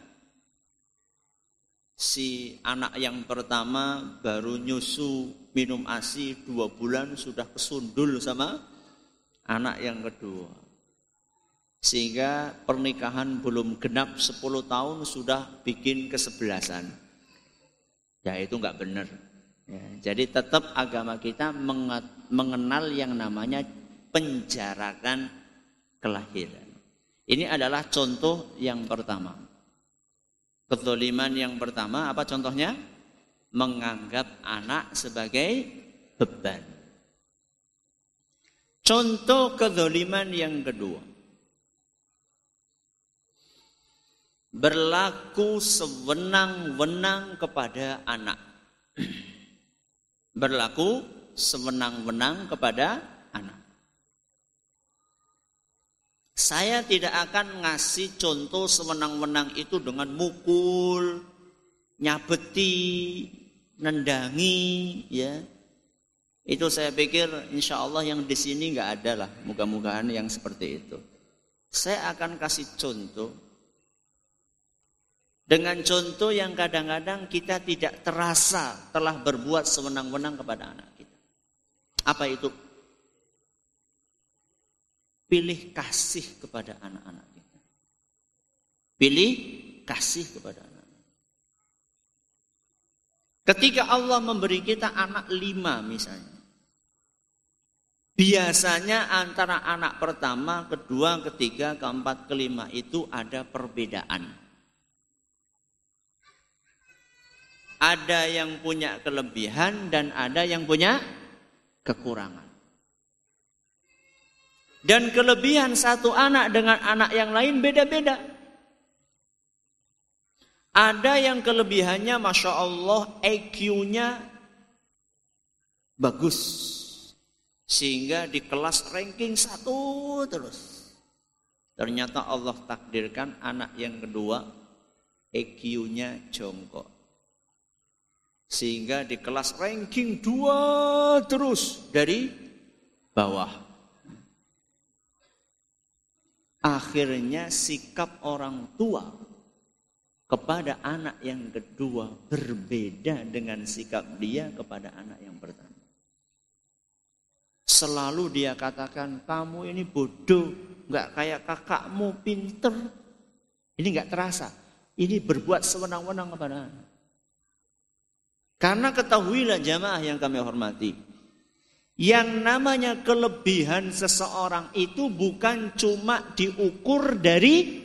si anak yang pertama baru nyusu minum ASI dua bulan sudah kesundul sama anak yang kedua. Sehingga pernikahan belum genap sepuluh tahun sudah bikin kesebelasan. Ya itu enggak benar. Ya, jadi tetap agama kita mengenal yang namanya penjarakan kelahiran. Ini adalah contoh yang pertama. Kezaliman yang pertama apa contohnya? Menganggap anak sebagai beban. Contoh kezaliman yang kedua. Berlaku sewenang-wenang kepada anak. Berlaku sewenang-wenang kepada anak. Saya tidak akan ngasih contoh sewenang-wenang itu dengan mukul, nyabeti, nendangi, ya. Itu saya pikir insya Allah yang di sini nggak ada lah, mudah-mudahan yang seperti itu. Saya akan kasih contoh dengan contoh yang kadang-kadang kita tidak terasa telah berbuat sewenang-wenang kepada anak kita. Apa itu? Pilih kasih kepada anak-anak kita. Pilih kasih kepada anak-anak. Ketika Allah memberi kita anak lima misalnya. Biasanya antara anak pertama, kedua, ketiga, keempat, kelima itu ada perbedaan. Ada yang punya kelebihan dan ada yang punya kekurangan. Dan kelebihan satu anak dengan anak yang lain beda-beda. Ada yang kelebihannya Masya Allah I Q-nya bagus. Sehingga di kelas ranking satu terus. Ternyata Allah takdirkan anak yang kedua I Q-nya jongkok. Sehingga di kelas ranking dua terus dari bawah. Akhirnya sikap orang tua kepada anak yang kedua berbeda dengan sikap dia kepada anak yang pertama. Selalu dia katakan, kamu ini bodoh, gak kayak kakakmu, pinter. Ini gak terasa. Ini berbuat sewenang-wenang kepada anak. Karena ketahuilah jamaah yang kami hormati, yang namanya kelebihan seseorang itu bukan cuma diukur dari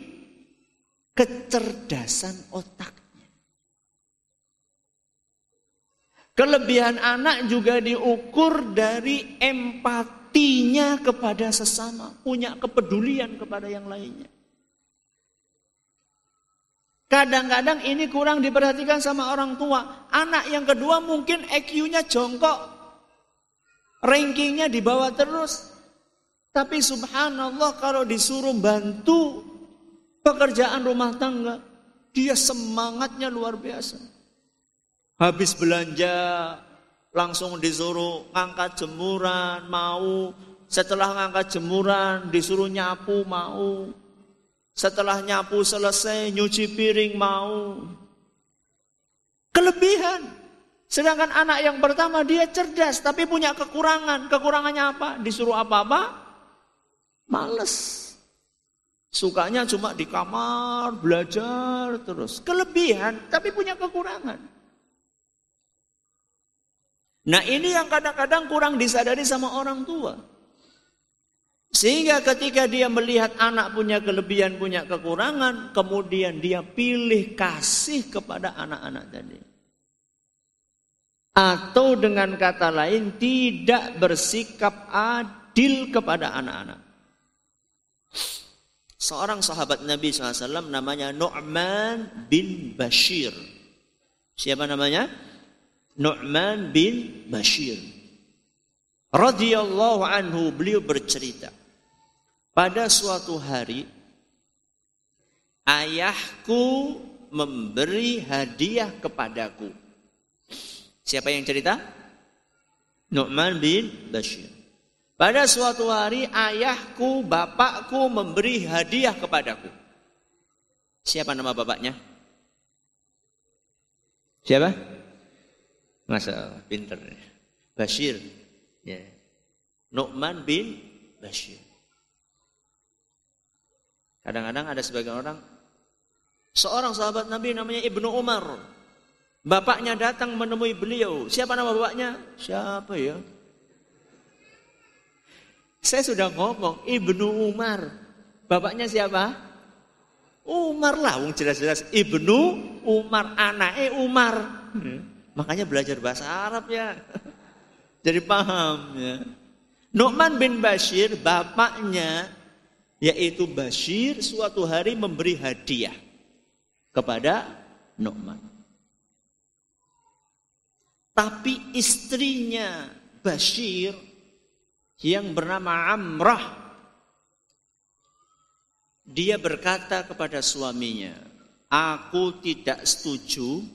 kecerdasan otaknya. Kelebihan anak juga diukur dari empatinya kepada sesama, punya kepedulian kepada yang lainnya. Kadang-kadang ini kurang diperhatikan sama orang tua. Anak yang kedua mungkin I Q-nya jongkok. Rankingnya di bawah terus. Tapi subhanallah kalau disuruh bantu pekerjaan rumah tangga, dia semangatnya luar biasa. Habis belanja langsung disuruh ngangkat jemuran, mau. Setelah ngangkat jemuran disuruh nyapu, mau. Setelah nyapu selesai nyuci piring, mau. Kelebihan. Sedangkan anak yang pertama dia cerdas tapi punya kekurangan. Kekurangannya apa? Disuruh apa-apa males. Sukanya cuma di kamar, belajar terus. Kelebihan, tapi punya kekurangan. Nah ini yang kadang-kadang kurang disadari sama orang tua. Sehingga ketika dia melihat anak punya kelebihan, punya kekurangan, kemudian dia pilih kasih kepada anak-anak tadi. Atau dengan kata lain, tidak bersikap adil kepada anak-anak. Seorang sahabat Nabi shallallahu alaihi wasallam namanya Nu'man bin Bashir. Siapa namanya? Nu'man bin Bashir. Radhiyallahu anhu, beliau bercerita. Pada suatu hari, ayahku memberi hadiah kepadaku. Siapa yang cerita? Nu'man bin Bashir. Pada suatu hari ayahku, bapakku memberi hadiah kepadaku. Siapa nama bapaknya? Siapa? Masya Allah, pinter. Bashir. Ya. Nu'man bin Bashir. Kadang-kadang ada sebagian orang, seorang sahabat Nabi namanya Ibnu Umar. Bapaknya datang menemui beliau. Siapa nama bapaknya? Siapa ya? Saya sudah ngomong, Ibnu Umar. Bapaknya siapa? Umar lah, jelas-jelas Ibnu Umar, anaknya Umar. Hmm. Makanya belajar bahasa Arab ya. Jadi paham ya. Nu'man bin Bashir, bapaknya yaitu Bashir, suatu hari memberi hadiah kepada Nu'man. Tapi istrinya Bashir yang bernama Amrah, dia berkata kepada suaminya, aku tidak setuju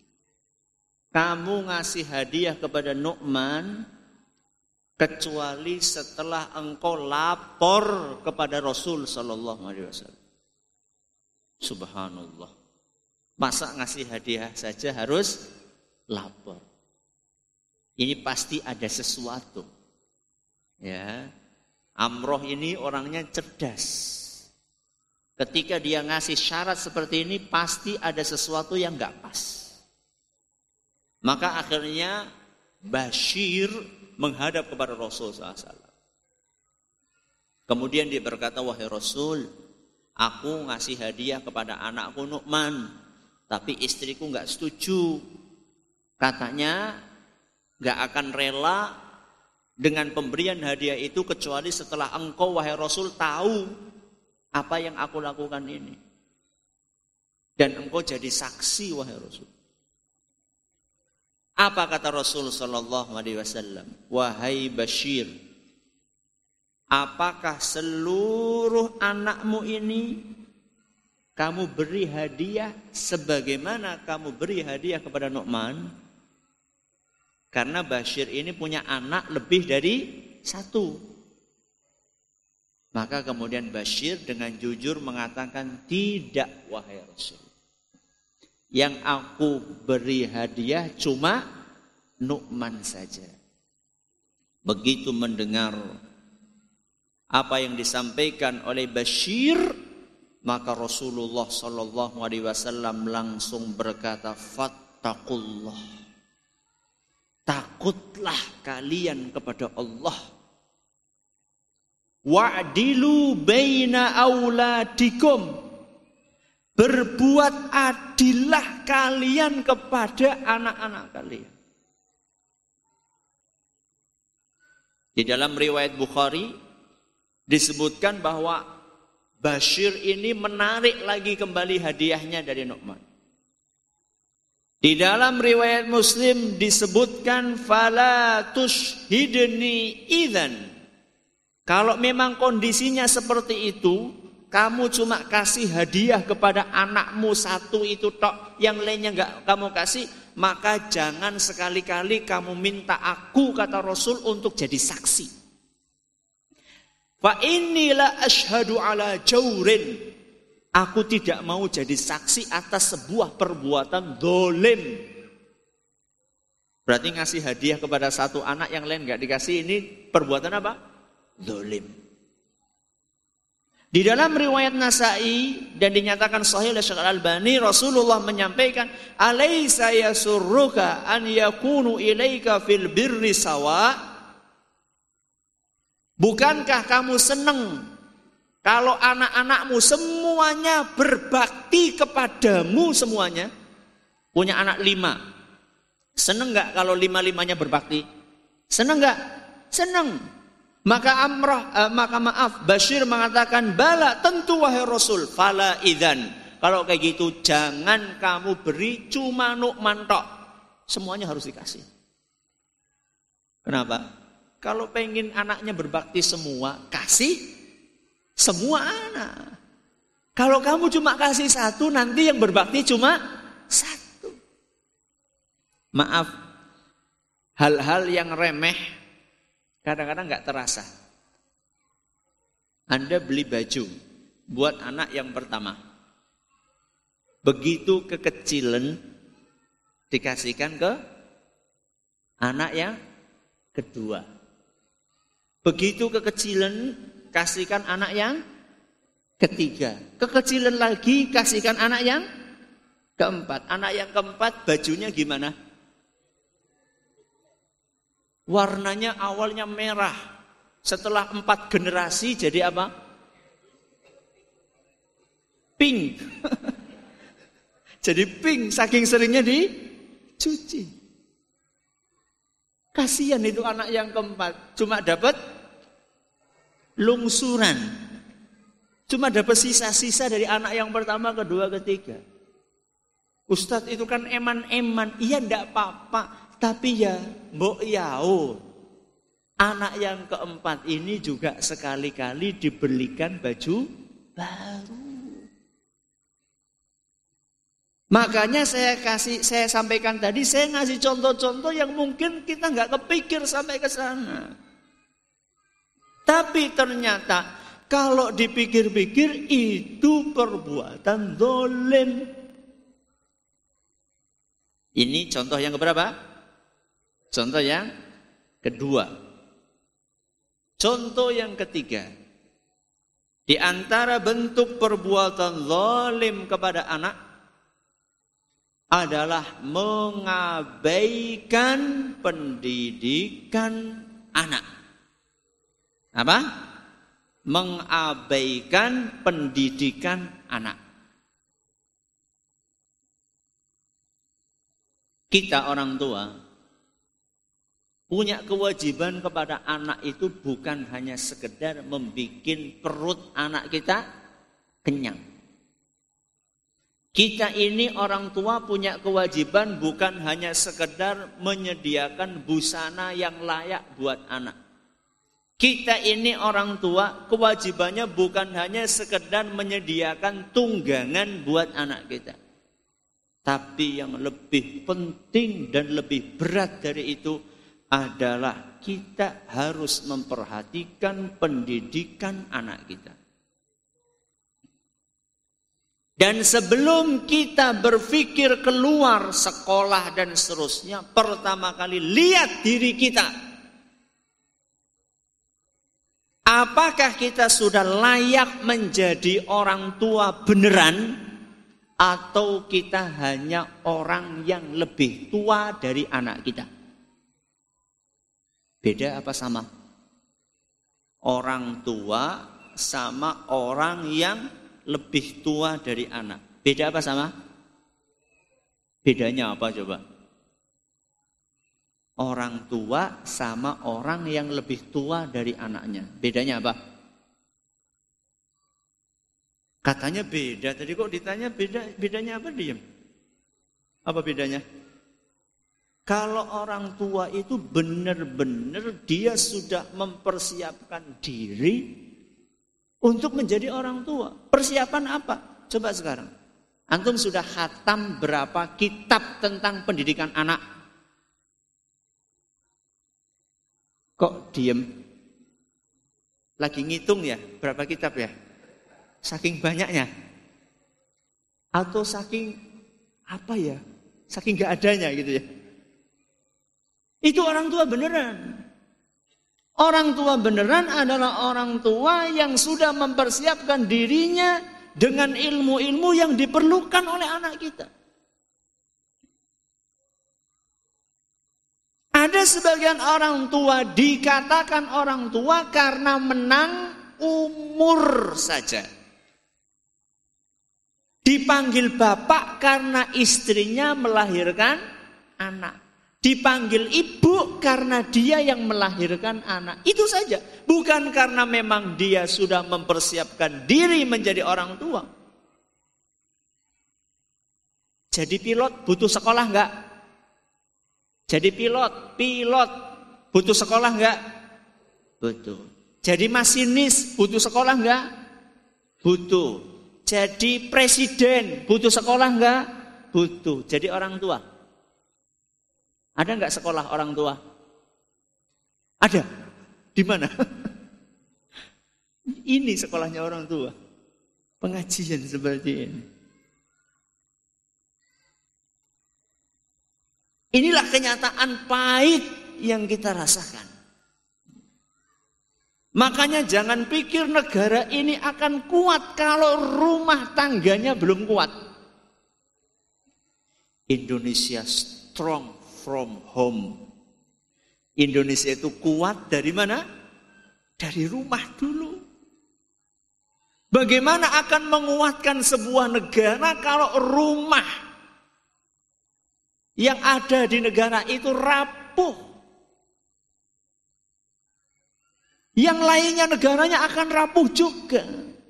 kamu ngasih hadiah kepada Nu'man kecuali setelah engkau lapor kepada Rasul sallallahu alaihi wasallam. Subhanallah. Masa ngasih hadiah saja harus lapor? Ini pasti ada sesuatu. Ya, Amroh ini orangnya cerdas. Ketika dia ngasih syarat seperti ini, pasti ada sesuatu yang gak pas. Maka akhirnya Bashir menghadap kepada Rasul sallallahu alaihi wasallam. Kemudian dia berkata, wahai Rasul, aku ngasih hadiah kepada anakku Nu'man, tapi istriku gak setuju. Katanya gak akan rela dengan pemberian hadiah itu kecuali setelah engkau wahai Rasul tahu apa yang aku lakukan ini. Dan engkau jadi saksi wahai Rasul. Apa kata Rasul sallallahu alaihi wasallam? Wahai Bashir, apakah seluruh anakmu ini kamu beri hadiah sebagaimana kamu beri hadiah kepada Nu'man? Karena Bashir ini punya anak lebih dari satu. Maka kemudian Bashir dengan jujur mengatakan, tidak wahai Rasul. Yang aku beri hadiah cuma Nu'man saja. Begitu mendengar apa yang disampaikan oleh Bashir, maka Rasulullah sallallahu alaihi wasallam langsung berkata, fattaqullah. Takutlah kalian kepada Allah. Wa'dilu baina auladikum. Berbuat adillah kalian kepada anak-anak kalian. Di dalam riwayat Bukhari disebutkan bahwa Bashir ini menarik lagi kembali hadiahnya dari Nu'man. Di dalam riwayat Muslim disebutkan fala tushhidni idzan. Kalau memang kondisinya seperti itu, kamu cuma kasih hadiah kepada anakmu satu itu tok, yang lainnya enggak kamu kasih, maka jangan sekali-kali kamu minta aku, kata Rasul, untuk jadi saksi. Fa inilah asyhadu ala jaurin. Aku tidak mau jadi saksi atas sebuah perbuatan dolim. Berarti ngasih hadiah kepada satu anak yang lain gak dikasih, ini perbuatan apa? Dolim. Di dalam riwayat Nasai dan dinyatakan sahih oleh Syekh Al-Albani, Rasulullah menyampaikan, "Alaysa yasurruka an yakunu ilaika fil birri sawa?" Bukankah kamu senang kalau anak-anakmu semuanya berbakti kepadamu semuanya? Punya anak lima. Senang enggak kalau lima-limanya berbakti? Senang enggak? Senang. Maka amrah, eh, maka maaf, Bashir mengatakan, bala, tentu wahai Rasul, fala idzan. Kalau kayak gitu jangan kamu beri cuma nuk mantok. Semuanya harus dikasih. Kenapa? Kalau pengen anaknya berbakti semua, kasih semua anak. Kalau kamu cuma kasih satu, nanti yang berbakti cuma satu. Maaf, hal-hal yang remeh kadang-kadang nggak terasa. Anda beli baju buat anak yang pertama. Begitu kekecilan dikasihkan ke anak yang kedua. Begitu kekecilan kasihkan anak yang ketiga. Kekecilan lagi kasihkan anak yang keempat. Anak yang keempat bajunya gimana? Warnanya awalnya merah, setelah empat generasi jadi apa? Pink. Jadi pink, saking seringnya dicuci. Kasihan itu anak yang keempat, cuma dapat lungsuran. Cuma dapat sisa-sisa dari anak yang pertama, kedua, ketiga. Ustadz itu kan eman-eman, iya ndak apa-apa. Tapi ya, mbok yao, anak yang keempat ini juga sekali-kali dibelikan baju baru. Makanya saya kasih, saya sampaikan tadi, saya ngasih contoh-contoh yang mungkin kita nggak kepikir sampai ke sana. Tapi ternyata kalau dipikir-pikir itu perbuatan zalim. Ini contoh yang keberapa? Contoh yang kedua. Contoh yang ketiga. Di antara bentuk perbuatan zalim kepada anak adalah mengabaikan pendidikan anak. Apa? Mengabaikan pendidikan anak. Kita orang tua punya kewajiban kepada anak itu bukan hanya sekedar membuat perut anak kita kenyang. Kita ini orang tua punya kewajiban bukan hanya sekedar menyediakan busana yang layak buat anak. Kita ini orang tua kewajibannya bukan hanya sekedar menyediakan tunggangan buat anak kita. Tapi yang lebih penting dan lebih berat dari itu adalah kita harus memperhatikan pendidikan anak kita. Dan sebelum kita berpikir keluar sekolah dan seterusnya, pertama kali lihat diri kita. Apakah kita sudah layak menjadi orang tua beneran? Atau kita hanya orang yang lebih tua dari anak kita? Beda apa sama? Orang tua sama orang yang lebih tua dari anak. Beda apa sama? Bedanya apa coba? Orang tua sama orang yang lebih tua dari anaknya. Bedanya apa? Katanya beda. Tadi kok ditanya beda, bedanya apa, diam? Apa bedanya? Kalau orang tua itu benar-benar dia sudah mempersiapkan diri untuk menjadi orang tua. Persiapan apa? Coba sekarang. Antum sudah khatam berapa kitab tentang pendidikan anak? Kok diem? Lagi ngitung ya, berapa kitab ya? Saking banyaknya. Atau saking apa ya? Saking gak adanya gitu ya. Itu orang tua beneran. Orang tua beneran adalah orang tua yang sudah mempersiapkan dirinya dengan ilmu-ilmu yang diperlukan oleh anak kita. Ada sebagian orang tua dikatakan orang tua karena menang umur saja. Dipanggil bapak karena istrinya melahirkan anak. Dipanggil ibu karena dia yang melahirkan anak. Itu saja. Bukan karena memang dia sudah mempersiapkan diri menjadi orang tua. Jadi pilot butuh sekolah enggak? Jadi pilot, pilot butuh sekolah enggak? Butuh. Jadi masinis butuh sekolah enggak? Butuh. Jadi presiden butuh sekolah enggak? Butuh. Jadi orang tua. Ada enggak sekolah orang tua? Ada. Di mana? Ini sekolahnya orang tua. Pengajian seperti ini. Inilah kenyataan pahit yang kita rasakan. Makanya jangan pikir negara ini akan kuat kalau rumah tangganya belum kuat. Indonesia strong from home. Indonesia itu kuat dari mana? Dari rumah dulu. Bagaimana akan menguatkan sebuah negara kalau rumah yang ada di negara itu rapuh? Yang lainnya negaranya akan rapuh juga.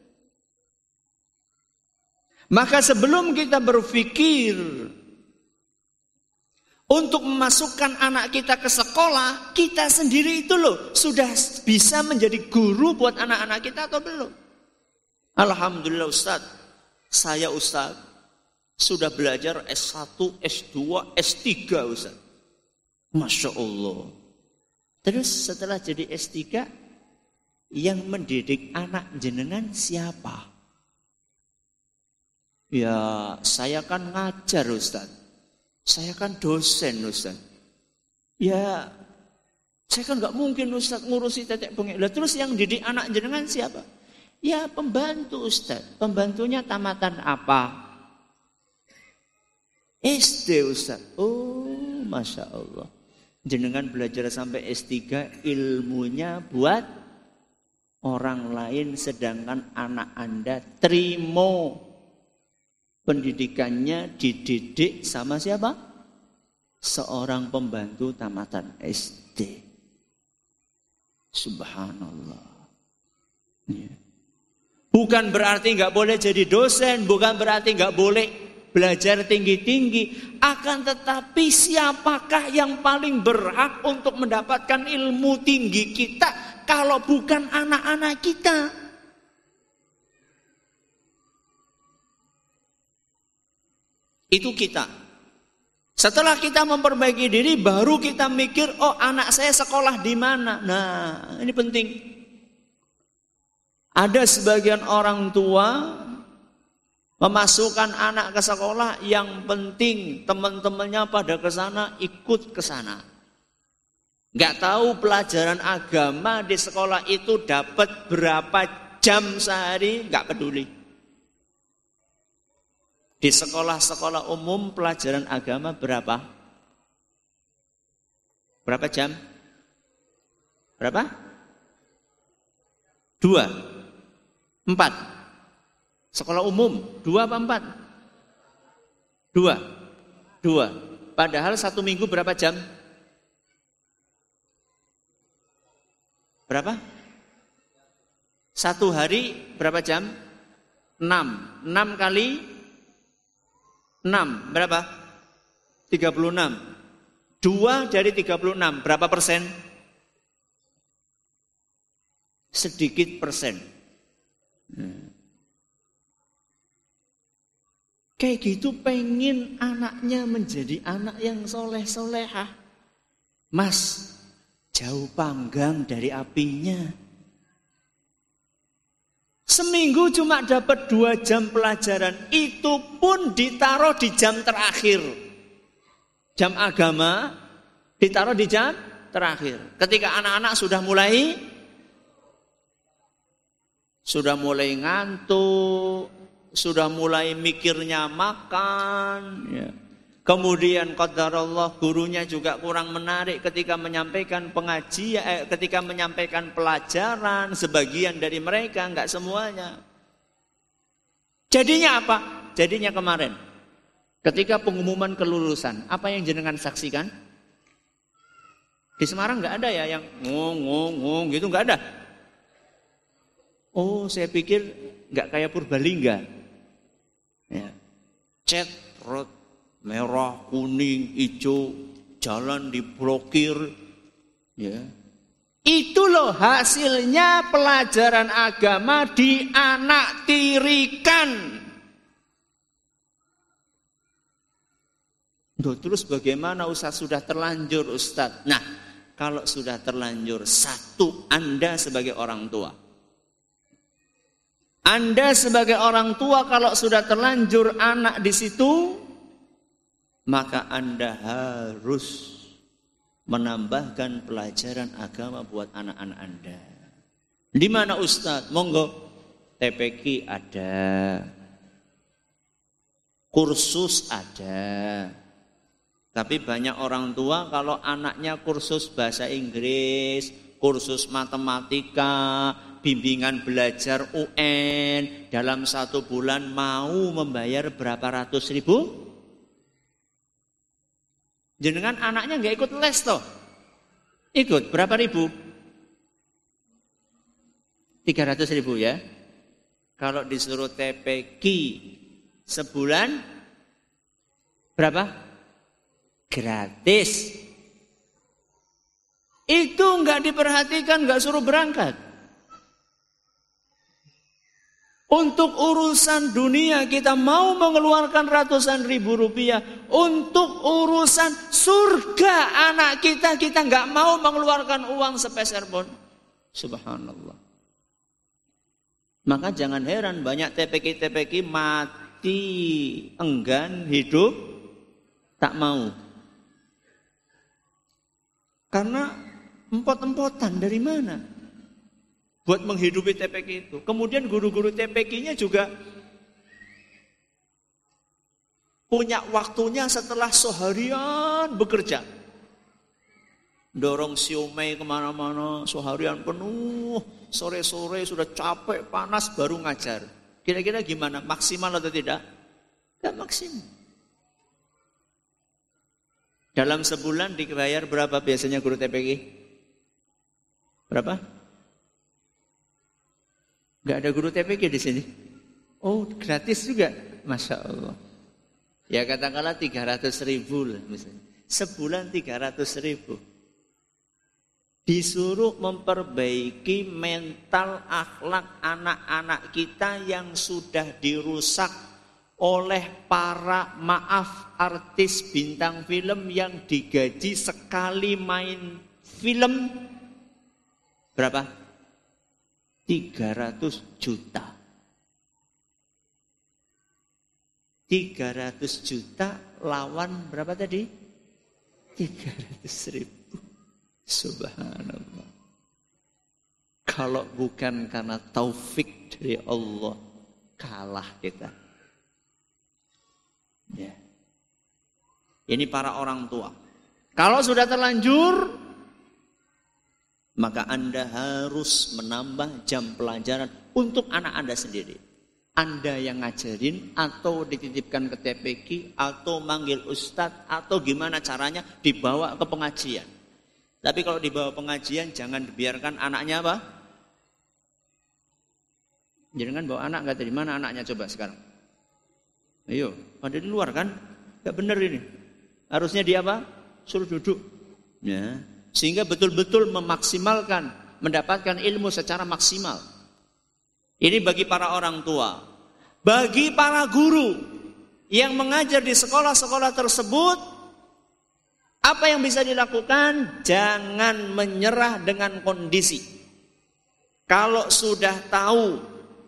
Maka sebelum kita berpikir untuk memasukkan anak kita ke sekolah, kita sendiri itu loh sudah bisa menjadi guru buat anak-anak kita atau belum? Alhamdulillah Ustaz, saya Ustaz sudah belajar S satu, S dua, S tiga Ustaz. Masya Allah. Terus setelah jadi S tiga, yang mendidik anak jenengan siapa? Ya saya kan ngajar Ustaz. Saya kan dosen Ustaz. Ya saya kan gak mungkin Ustaz ngurusi tetek bengek. Lah terus yang didik anak jenengan siapa? Ya pembantu Ustaz. Pembantunya tamatan apa? S D Ustaz. Oh Masya Allah. Jenengan belajar sampai S tiga, ilmunya buat orang lain, sedangkan anak Anda terima pendidikannya dididik sama siapa? Seorang pembantu tamatan S D. Subhanallah. Ya. Bukan berarti nggak boleh jadi dosen, bukan berarti nggak boleh belajar tinggi-tinggi. Akan tetapi siapakah yang paling berhak untuk mendapatkan ilmu tinggi kita kalau bukan anak-anak kita? Itu kita. Setelah kita memperbaiki diri, baru kita mikir, oh anak saya sekolah di mana? Nah, ini penting. Ada sebagian orang tua memasukkan anak ke sekolah, yang penting teman-temannya pada ke sana, ikut ke sana. Gak tahu pelajaran agama di sekolah itu dapat berapa jam sehari, gak peduli. Di sekolah-sekolah umum pelajaran agama berapa? Berapa jam? Berapa? Dua. Empat. Sekolah umum, dua apa empat? Dua. Dua. Padahal satu minggu berapa jam? Berapa? Satu hari berapa jam? Enam. Enam kali enam. Berapa? Tiga puluh enam. Dua dari tiga puluh enam. Berapa persen? Sedikit persen. Hmm. Kayak gitu pengen anaknya menjadi anak yang soleh-solehah. Mas, jauh panggang dari apinya. Seminggu cuma dapat dua jam pelajaran. Itu pun ditaruh di jam terakhir. Jam agama ditaruh di jam terakhir. Ketika anak-anak sudah mulai Sudah mulai ngantuk, sudah mulai mikirnya makan, ya. Kemudian qadarullah gurunya juga kurang menarik ketika menyampaikan pengajian, eh, ketika menyampaikan pelajaran, sebagian dari mereka, enggak semuanya. Jadinya apa? Jadinya kemarin, ketika pengumuman kelulusan, apa yang jenengan saksikan? Di Semarang enggak ada ya yang ngong ngong ngong gitu, enggak ada. Oh, saya pikir nggak kayak Purbalingga. Ya. Cat, rot, merah, kuning, hijau, jalan diblokir. Ya. Itu loh hasilnya pelajaran agama dianaktirikan. Duh, terus bagaimana Ustaz, sudah terlanjur Ustaz? Nah, kalau sudah terlanjur, satu, Anda sebagai orang tua. Anda sebagai orang tua kalau sudah terlanjur anak di situ, maka Anda harus menambahkan pelajaran agama buat anak-anak Anda. Di mana Ustadz? Monggo, T P Q ada, kursus ada. Tapi banyak orang tua kalau anaknya kursus bahasa Inggris, kursus matematika, bimbingan belajar U N, dalam satu bulan mau membayar berapa ratus ribu? Jenengan anaknya nggak ikut les toh? Ikut berapa ribu? tiga ratus ribu ya. Kalau disuruh T P Q sebulan berapa? Gratis. Itu nggak diperhatikan, nggak suruh berangkat. Untuk urusan dunia kita mau mengeluarkan ratusan ribu rupiah. Untuk urusan surga anak kita, kita nggak mau mengeluarkan uang sepeser pun. Subhanallah. Maka jangan heran banyak T P Q-T P Q mati, enggan, hidup, tak mau. Karena empot-empotan dari mana? Buat menghidupi T P Q itu. Kemudian guru-guru T P Q-nya juga punya waktunya setelah seharian bekerja. Dorong siomay kemana-mana, seharian penuh, sore-sore sudah capek, panas, baru ngajar. Kira-kira gimana? Maksimal atau tidak? Tidak maksimal. Dalam sebulan dibayar berapa biasanya guru T P Q? Berapa? Gak ada guru T P Q di sini. Oh, gratis juga, masya Allah. Ya katakanlah tiga ratus ribu lah misalnya. Sebulan tiga ratus ribu. Disuruh memperbaiki mental akhlak anak-anak kita yang sudah dirusak oleh para maaf artis bintang film yang digaji sekali main film berapa? tiga ratus juta. tiga ratus juta lawan berapa tadi? tiga ratus ribu. Subhanallah. Kalau bukan karena taufik dari Allah, kalah kita. Ya. Ini para orang tua. Kalau sudah terlanjur, maka Anda harus menambah jam pelajaran untuk anak Anda sendiri. Anda yang ngajarin atau dititipkan ke T P Q atau manggil ustadz atau gimana caranya dibawa ke pengajian. Tapi kalau dibawa pengajian jangan dibiarkan anaknya apa? Jangan bawa anak nggak dari mana anaknya coba sekarang. Ayo, pada di luar kan? Gak benar ini. Harusnya dia apa? Suruh duduk. Ya. Sehingga betul-betul memaksimalkan, mendapatkan ilmu secara maksimal. Ini bagi para orang tua. Bagi para guru yang mengajar di sekolah-sekolah tersebut, apa yang bisa dilakukan? Jangan menyerah dengan kondisi. Kalau sudah tahu,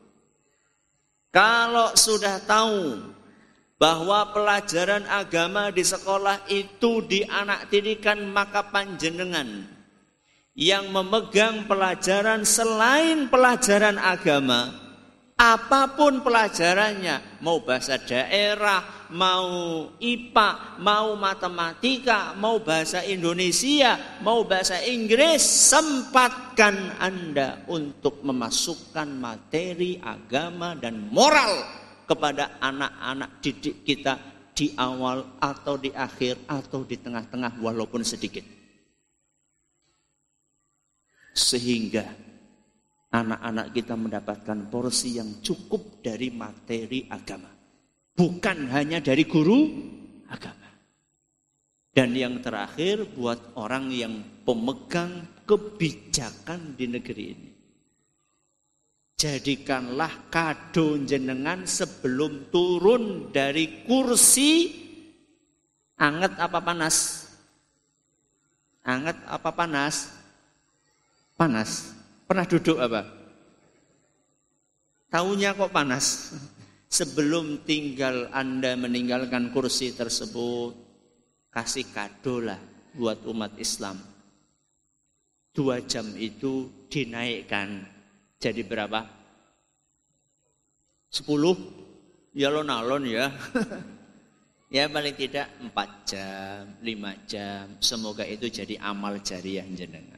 kalau sudah tahu bahwa pelajaran agama di sekolah itu dianaktirikan, maka panjenengan yang memegang pelajaran selain pelajaran agama, apapun pelajarannya, mau bahasa daerah, mau I P A, mau matematika, mau bahasa Indonesia, mau bahasa Inggris, sempatkan Anda untuk memasukkan materi agama dan moral kepada anak-anak didik kita di awal atau di akhir atau di tengah-tengah walaupun sedikit. Sehingga anak-anak kita mendapatkan porsi yang cukup dari materi agama. Bukan hanya dari guru agama. Dan yang terakhir buat orang yang pemegang kebijakan di negeri ini. Jadikanlah kado jenengan sebelum turun dari kursi, anget apa panas? Anget apa panas? Panas. Pernah duduk apa? Taunya kok panas. Sebelum tinggal Anda meninggalkan kursi tersebut, kasih kado lah buat umat Islam. Dua jam itu dinaikkan jadi berapa? Sepuluh? Ya lon-alon ya. Ya paling tidak empat jam, lima jam. Semoga itu jadi amal jariah jenengan.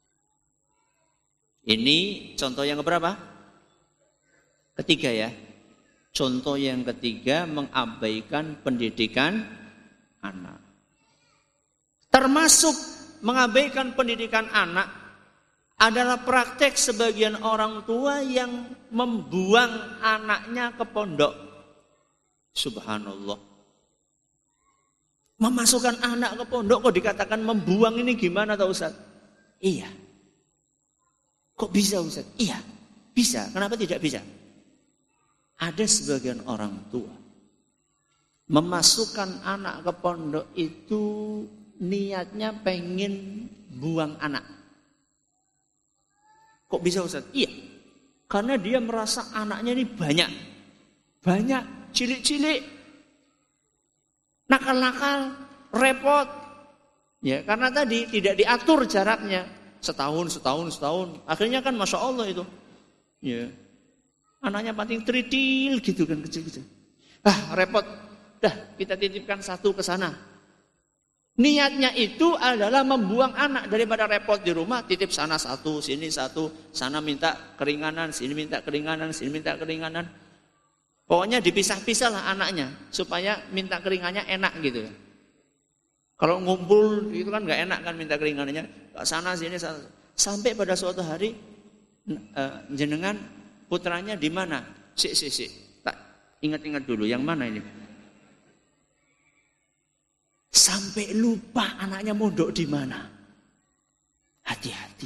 Ini contoh yang keberapa? Ketiga ya. Contoh yang ketiga, mengabaikan pendidikan anak. Termasuk mengabaikan pendidikan anak adalah praktek sebagian orang tua yang membuang anaknya ke pondok. Subhanallah. Memasukkan anak ke pondok kok dikatakan membuang, ini gimana tahu Ustaz? Iya. Kok bisa Ustaz? Iya, bisa. Kenapa tidak bisa? Ada sebagian orang tua memasukkan anak ke pondok itu niatnya pengen buang anak. Kok bisa Ustaz? Iya, karena dia merasa anaknya ini banyak. Banyak, cilik-cilik. Nakal-nakal, repot. Ya, karena tadi tidak diatur jaraknya. Setahun, setahun, setahun. Akhirnya kan Masya Allah itu. Ya. Anaknya paling tritil gitu kan, kecil-kecil. Ah, repot. Dah, kita titipkan satu ke sana. Niatnya itu adalah membuang anak. Daripada repot di rumah, titip sana satu, sini satu. Sana minta keringanan, sini minta keringanan, sini minta keringanan. Pokoknya dipisah-pisah lah anaknya. Supaya minta keringannya enak gitu. Kalau ngumpul itu kan nggak enak kan minta keringanannya. Sana sini sana. Sampai pada suatu hari uh, jenengan putranya di mana? Si si si. Tak ingat-ingat dulu yang mana ini? Sampai lupa anaknya mondok di mana. Hati-hati.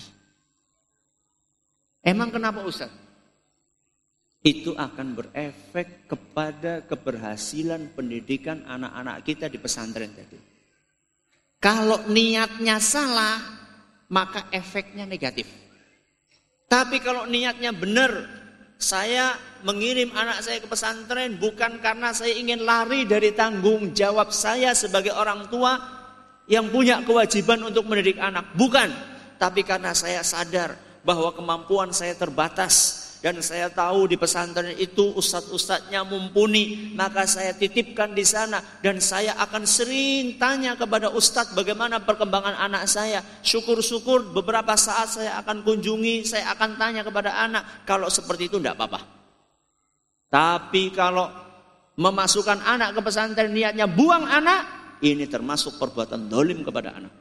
Emang kenapa Ustaz? Itu akan berefek kepada keberhasilan pendidikan anak-anak kita di pesantren tadi. Kalau niatnya salah, maka efeknya negatif. Tapi kalau niatnya benar, saya mengirim anak saya ke pesantren bukan karena saya ingin lari dari tanggung jawab saya sebagai orang tua yang punya kewajiban untuk mendidik anak. Bukan, tapi karena saya sadar bahwa kemampuan saya terbatas. Dan saya tahu di pesantren itu ustadz-ustadznya mumpuni. Maka saya titipkan di sana. Dan saya akan sering tanya kepada ustadz bagaimana perkembangan anak saya. Syukur-syukur beberapa saat saya akan kunjungi. Saya akan tanya kepada anak. Kalau seperti itu tidak apa-apa. Tapi kalau memasukkan anak ke pesantren niatnya buang anak. Ini termasuk perbuatan dolim kepada anak.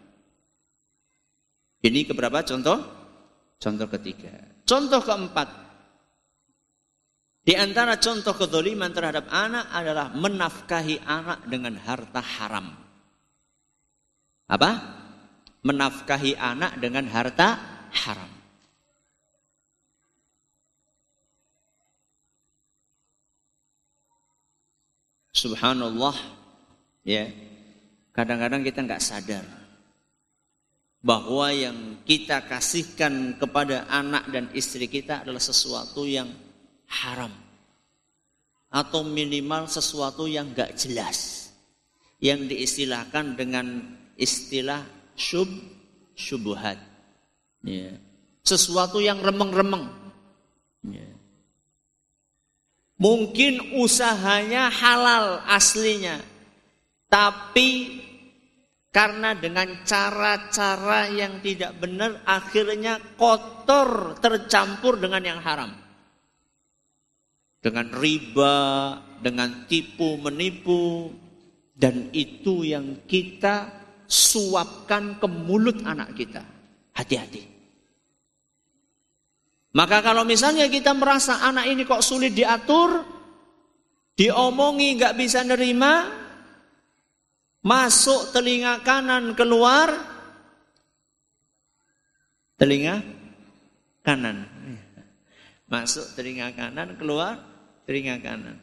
Ini keberapa contoh? Contoh ketiga. Contoh keempat. Di antara contoh kedzaliman terhadap anak adalah menafkahi anak dengan harta haram. Apa? Menafkahi anak dengan harta haram. Subhanallah, ya. Kadang-kadang kita nggak sadar bahwa yang kita kasihkan kepada anak dan istri kita adalah sesuatu yang haram atau minimal sesuatu yang nggak jelas, yang diistilahkan dengan istilah syub syubhat, ya. Sesuatu yang remeng-remeng, ya. Mungkin usahanya halal aslinya, tapi karena dengan cara-cara yang tidak benar akhirnya kotor tercampur dengan yang haram. Dengan riba, dengan tipu menipu, dan itu yang kita suapkan ke mulut anak kita. Hati-hati. Maka kalau misalnya kita merasa anak ini kok sulit diatur, diomongi nggak bisa nerima, masuk telinga kanan, keluar telinga kanan. Masuk telinga kanan, keluar telinga kanan.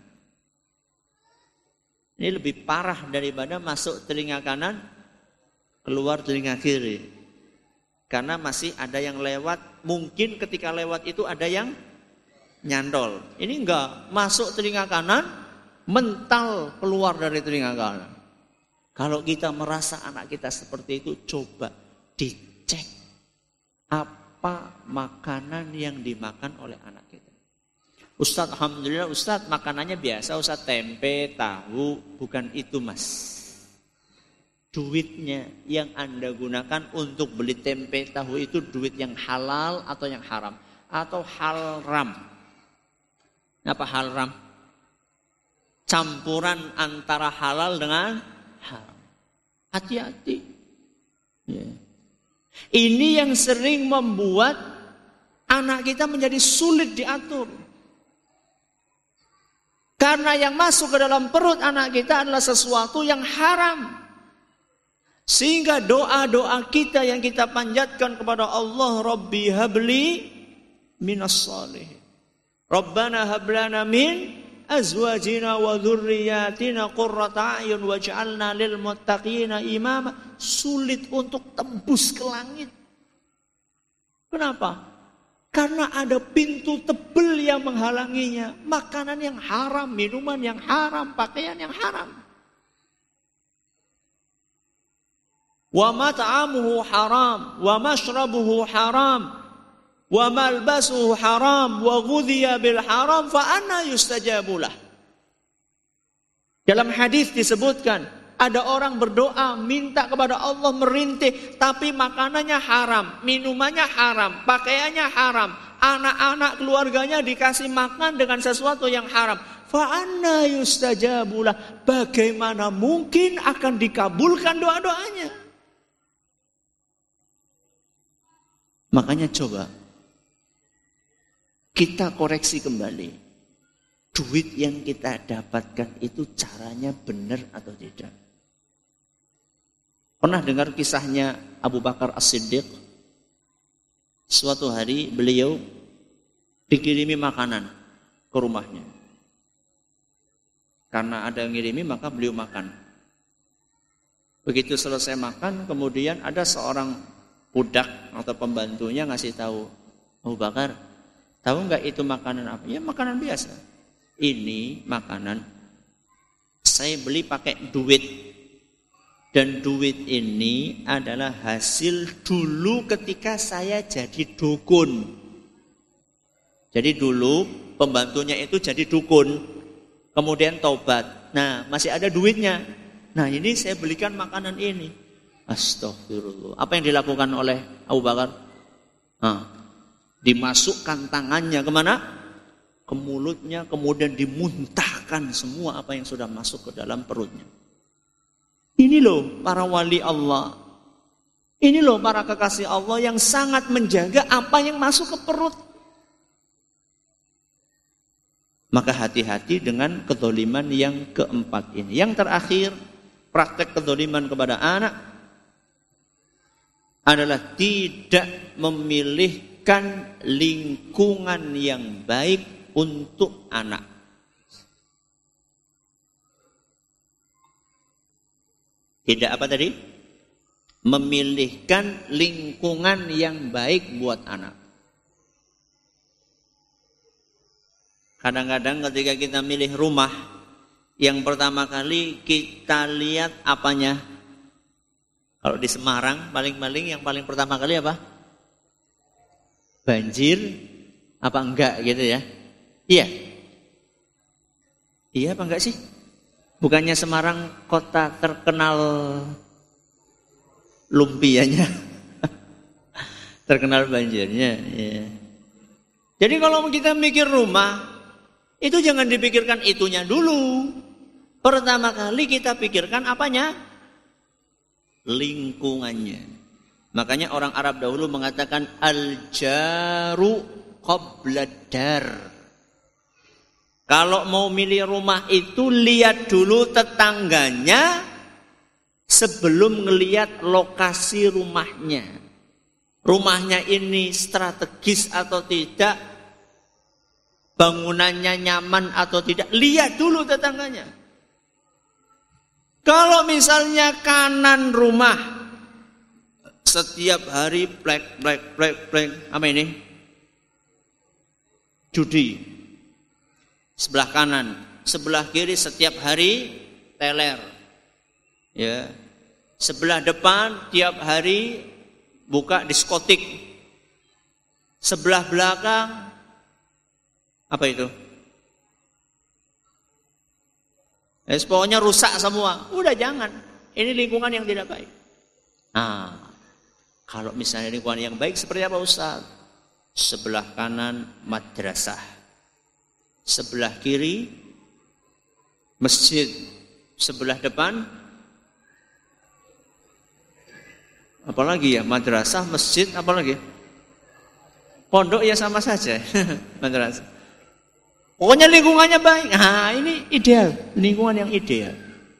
Ini lebih parah daripada masuk telinga kanan, keluar telinga kiri. Karena masih ada yang lewat, mungkin ketika lewat itu ada yang nyantol. Ini enggak, masuk telinga kanan, mental keluar dari telinga kanan. Kalau kita merasa anak kita seperti itu, coba dicek apa makanan yang dimakan oleh anak kita. Ustadz, alhamdulillah Ustadz makanannya biasa, Ustadz tempe, tahu, bukan itu mas. Duitnya yang Anda gunakan untuk beli tempe, tahu itu duit yang halal atau yang haram? Atau halram? Apa halram? Campuran antara halal dengan haram. Hati-hati. Ya. Ini yang sering membuat anak kita menjadi sulit diatur. Karena yang masuk ke dalam perut anak kita adalah sesuatu yang haram. Sehingga doa-doa kita yang kita panjatkan kepada Allah, Rabbi habli minas salihin. Rabbana hablana min azwajina wa dhurriyyatina qurrata a'yun waj'alna lil muttaqina imama. Sulit untuk tembus ke langit. Kenapa? Karena ada pintu tebel yang menghalanginya. Makanan yang haram, minuman yang haram, pakaian yang haram. Wa mat'amuhu haram, wa mashrabuhu haram, wa malbasuhu haram, wa ghudhiya bil haram, fa anna yustajabulah. Dalam hadis disebutkan, ada orang berdoa minta kepada Allah merintih, tapi makanannya haram, minumannya haram, pakaiannya haram, anak-anak keluarganya dikasih makan dengan sesuatu yang haram. Fa anna yustajabulah. Bagaimana mungkin akan dikabulkan doa-doanya? Makanya coba kita koreksi kembali. Duit yang kita dapatkan itu caranya benar atau tidak? Pernah dengar kisahnya Abu Bakar As-Siddiq? Suatu hari beliau dikirimi makanan ke rumahnya. Karena ada yang ngirimi maka beliau makan. Begitu selesai makan, kemudian ada seorang budak atau pembantunya ngasih tahu, Abu Bakar, tahu nggak itu makanan apa? Ya makanan biasa. Ini makanan saya beli pakai duit, dan duit ini adalah hasil dulu ketika saya jadi dukun. Jadi dulu pembantunya itu jadi dukun, kemudian taubat. Nah masih ada duitnya. Nah ini saya belikan makanan ini. Astagfirullah. Apa yang dilakukan oleh Abu Bakar? Nah, dimasukkan tangannya kemana? Ke mulutnya, kemudian dimuntahkan semua apa yang sudah masuk ke dalam perutnya. Ini loh para wali Allah. Ini loh para kekasih Allah yang sangat menjaga apa yang masuk ke perut. Maka hati-hati dengan kedzaliman yang keempat ini. Yang terakhir, praktek kedzaliman kepada anak adalah tidak memilihkan lingkungan yang baik untuk anak. Tidak apa tadi? Memilihkan lingkungan yang baik buat anak. Kadang-kadang ketika kita milih rumah, yang pertama kali kita lihat apanya. Kalau di Semarang paling-paling yang paling pertama kali apa? Banjir apa enggak gitu ya? Iya. Iya apa enggak sih? Bukannya Semarang kota terkenal lumpianya, terkenal banjirnya. Ya. Jadi kalau kita mikir rumah, itu jangan dipikirkan itunya dulu. Pertama kali kita pikirkan apanya? Lingkungannya. Makanya orang Arab dahulu mengatakan al-jaru qabla dar. Kalau mau milih rumah itu lihat dulu tetangganya sebelum ngelihat lokasi rumahnya. Rumahnya ini strategis atau tidak, bangunannya nyaman atau tidak, lihat dulu tetangganya. Kalau misalnya kanan rumah setiap hari plek plek plek plek apa ini? Judi. Sebelah kanan, sebelah kiri setiap hari teler. Ya. Sebelah depan tiap hari buka diskotik. Sebelah belakang apa itu? Eh, pokoknya rusak semua. Udah jangan. Ini lingkungan yang tidak baik. Nah, kalau misalnya lingkungan yang baik seperti apa Ustaz? Sebelah kanan madrasah. Sebelah kiri masjid. Sebelah depan apalagi ya? Madrasah, masjid, apalagi? Pondok ya sama saja. Madrasah. Pokoknya lingkungannya baik. Nah, ini ideal, lingkungan yang ideal.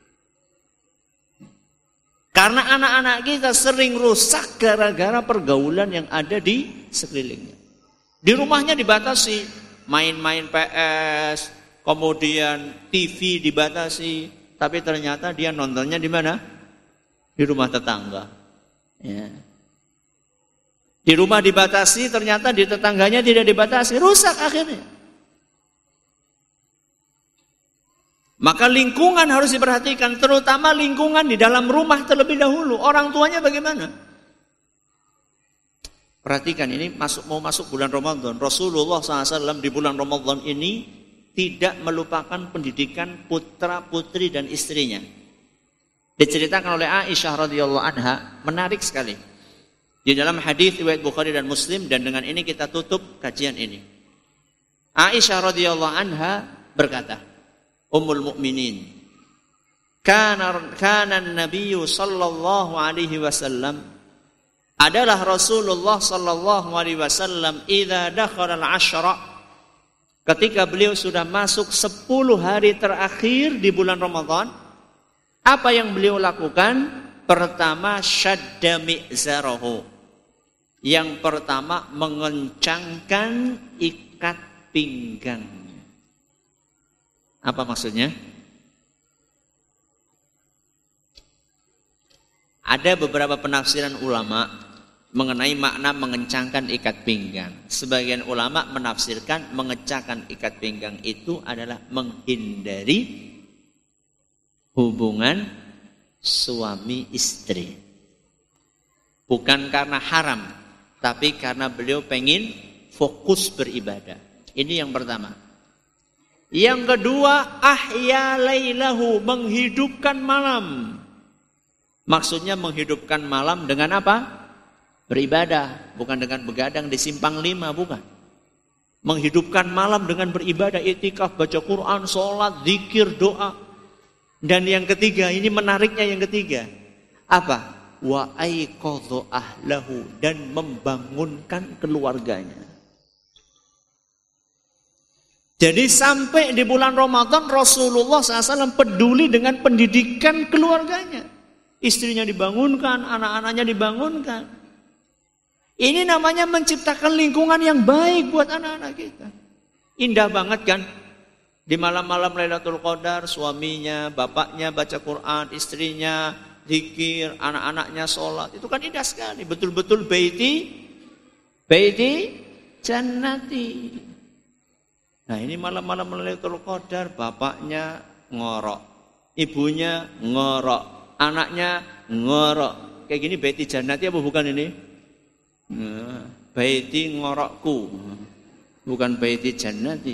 Karena anak-anak kita sering rusak gara-gara pergaulan yang ada di sekelilingnya. Di rumahnya dibatasi, main-main P S, kemudian T V dibatasi, tapi ternyata dia nontonnya di mana? Di rumah tetangga. Ya. Di rumah dibatasi, ternyata di tetangganya tidak dibatasi, rusak akhirnya. Maka lingkungan harus diperhatikan, terutama lingkungan di dalam rumah terlebih dahulu. Orang tuanya bagaimana? Perhatikan ini masuk mau masuk bulan Ramadan. Rasulullah shallallahu alaihi wasallam di bulan Ramadan ini tidak melupakan pendidikan putra putri dan istrinya. Diceritakan oleh Aisyah radhiyallahu anha, menarik sekali. Di dalam hadis riwayat Bukhari dan Muslim, dan dengan ini kita tutup kajian ini. Aisyah radhiyallahu anha berkata, Ummul Mukminin, kana kana an-nabiy sallallahu alaihi wasallam, adalah Rasulullah sallallahu alaihi wasallam idza dakhala al-ashra, ketika beliau sudah masuk sepuluh hari terakhir di bulan Ramadan, apa yang beliau lakukan? Pertama, syadda mi'zarahu. Yang pertama, mengencangkan ikat pinggang. Apa maksudnya? Ada beberapa penafsiran ulama mengenai makna mengencangkan ikat pinggang. Sebagian ulama menafsirkan mengencangkan ikat pinggang itu adalah menghindari hubungan suami istri. Bukan karena haram, tapi karena beliau pengen fokus beribadah. Ini yang pertama. Yang kedua, ahya lailahu, menghidupkan malam. Maksudnya menghidupkan malam dengan apa? Beribadah, bukan dengan begadang di simpang lima, bukan. Menghidupkan malam dengan beribadah, iktikaf, baca Quran, sholat, zikir, doa. Dan yang ketiga, ini menariknya yang ketiga. Apa? Wa aiqadha ahlahu, dan membangunkan keluarganya. Jadi sampai di bulan Ramadan Rasulullah shallallahu alaihi wasallam peduli dengan pendidikan keluarganya. Istrinya dibangunkan, anak-anaknya dibangunkan. Ini namanya menciptakan lingkungan yang baik buat anak-anak kita. Indah banget kan? Di malam-malam Lailatul Qadar, suaminya, bapaknya baca Quran, istrinya zikir, anak-anaknya sholat, itu kan indah sekali. Betul-betul baiti, baiti jannati. Nah ini malam-malam Lailatul Qadar, bapaknya ngorok, ibunya ngorok, anaknya ngorok. Kayak gini baiti jannati apa bukan ini? Nah, baiti ngorokku, bukan baiti jannati.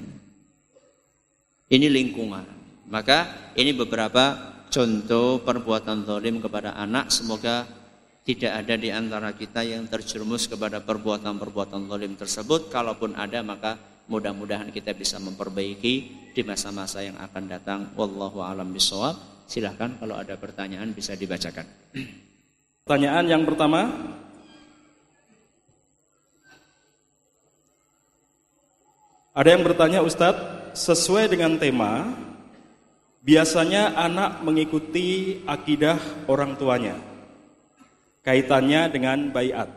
Ini lingkungan. Maka ini beberapa contoh perbuatan zalim kepada anak. Semoga tidak ada di antara kita yang terjerumus kepada perbuatan-perbuatan zalim tersebut. Kalaupun ada, maka mudah-mudahan kita bisa memperbaiki di masa-masa yang akan datang. Wallahu a'lam bishawab. Silahkan kalau ada pertanyaan bisa dibacakan. Pertanyaan yang pertama. Ada yang bertanya, Ustadz, sesuai dengan tema, biasanya anak mengikuti akidah orang tuanya. Kaitannya dengan baiat.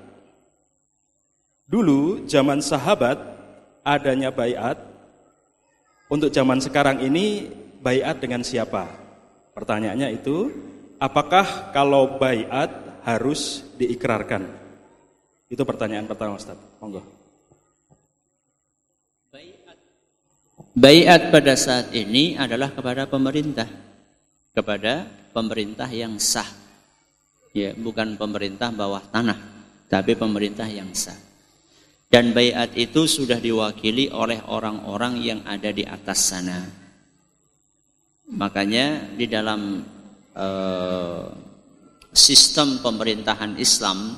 Dulu zaman sahabat adanya baiat. Untuk zaman sekarang ini baiat dengan siapa? Pertanyaannya itu, apakah kalau baiat harus diikrarkan? Itu pertanyaan pertama, Ustaz. Monggo. Baiat pada saat ini adalah kepada pemerintah, kepada pemerintah yang sah, ya, bukan pemerintah bawah tanah, tapi pemerintah yang sah. Dan baiat itu sudah diwakili oleh orang-orang yang ada di atas sana. Makanya di dalam uh, sistem pemerintahan Islam,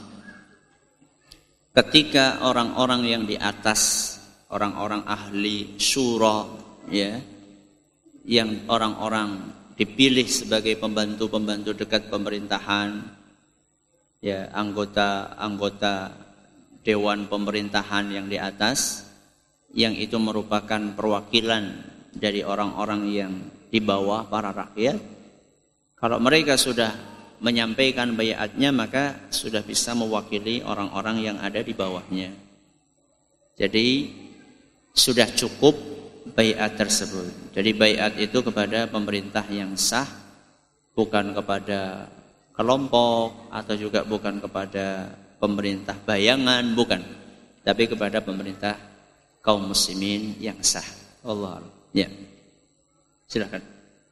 ketika orang-orang yang di atas, orang-orang ahli syura, ya, yang orang-orang dipilih sebagai pembantu-pembantu dekat pemerintahan, ya, anggota-anggota dewan pemerintahan yang di atas, yang itu merupakan perwakilan dari orang-orang yang di bawah, para rakyat. Kalau mereka sudah menyampaikan baiatnya, maka sudah bisa mewakili orang-orang yang ada di bawahnya. Jadi sudah cukup baiat tersebut. Jadi baiat itu kepada pemerintah yang sah, bukan kepada kelompok atau juga bukan kepada pemerintah bayangan, bukan, tapi kepada pemerintah kaum muslimin yang sah. Allah. Ya. Silakan.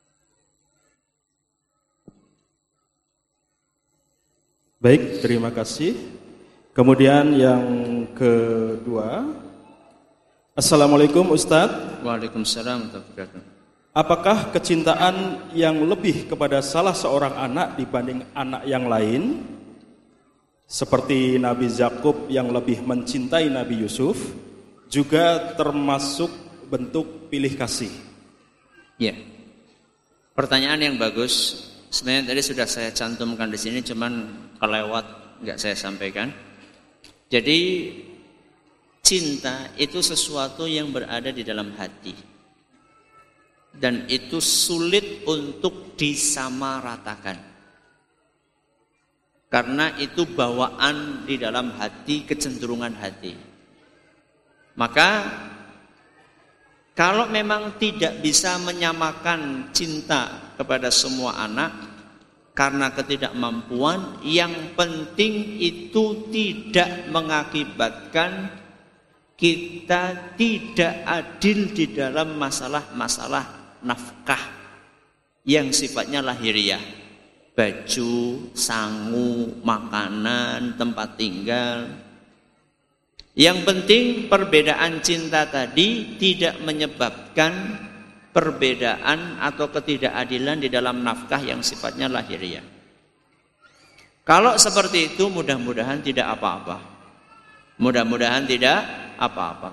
Baik, terima kasih. Kemudian yang kedua, Assalamualaikum Ustadz. Waalaikumsalam warahmatullahi wabarakatuh. Apakah kecintaan yang lebih kepada salah seorang anak dibanding anak yang lain, seperti Nabi Yakub yang lebih mencintai Nabi Yusuf, juga termasuk bentuk pilih kasih? Ya, pertanyaan yang bagus. Sebenarnya tadi sudah saya cantumkan di sini, cuman kelewat nggak saya sampaikan. Jadi cinta itu sesuatu yang berada di dalam hati, dan itu sulit untuk disamaratakan, karena itu bawaan di dalam hati, kecenderungan hati. Maka kalau memang tidak bisa menyamakan cinta kepada semua anak karena ketidakmampuan, yang penting itu tidak mengakibatkan kita tidak adil di dalam masalah-masalah nafkah yang sifatnya lahiriah. Baju, sangu, makanan, tempat tinggal. Yang penting perbedaan cinta tadi tidak menyebabkan perbedaan atau ketidakadilan di dalam nafkah yang sifatnya lahiriah. Kalau seperti itu mudah-mudahan tidak apa-apa. Mudah-mudahan tidak apa-apa.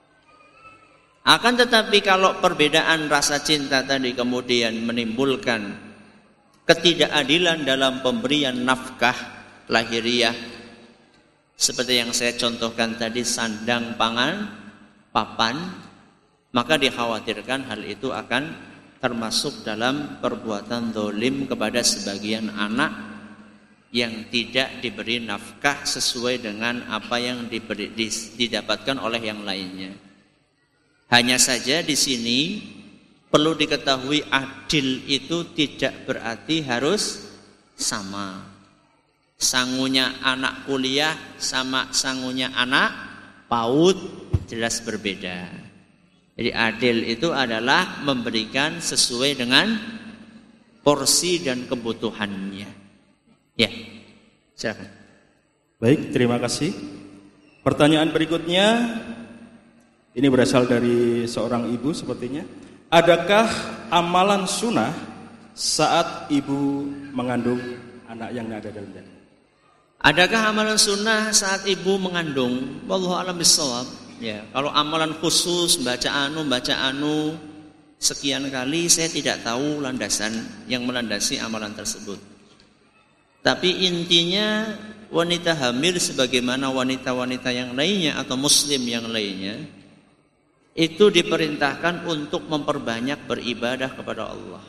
Akan tetapi kalau perbedaan rasa cinta tadi kemudian menimbulkan ketidakadilan dalam pemberian nafkah lahiriah, seperti yang saya contohkan tadi, sandang, pangan, papan, maka dikhawatirkan hal itu akan termasuk dalam perbuatan zalim kepada sebagian anak yang tidak diberi nafkah sesuai dengan apa yang diberi, didapatkan oleh yang lainnya. Hanya saja di sini perlu diketahui, adil itu tidak berarti harus sama. Sangunya anak kuliah sama sangunya anak PAUD jelas berbeda. Jadi adil itu adalah memberikan sesuai dengan porsi dan kebutuhannya. Ya, silakan. Baik, terima kasih. Pertanyaan berikutnya, ini berasal dari seorang ibu sepertinya. Adakah amalan sunnah saat ibu mengandung anak yang ada dalam janin? Adakah amalan sunnah saat ibu mengandung? Wallahu a'lam bishawab. Ya, kalau amalan khusus baca anu, baca anu sekian kali, saya tidak tahu landasan yang melandasi amalan tersebut. Tapi intinya wanita hamil sebagaimana wanita-wanita yang lainnya atau muslim yang lainnya itu diperintahkan untuk memperbanyak beribadah kepada Allah.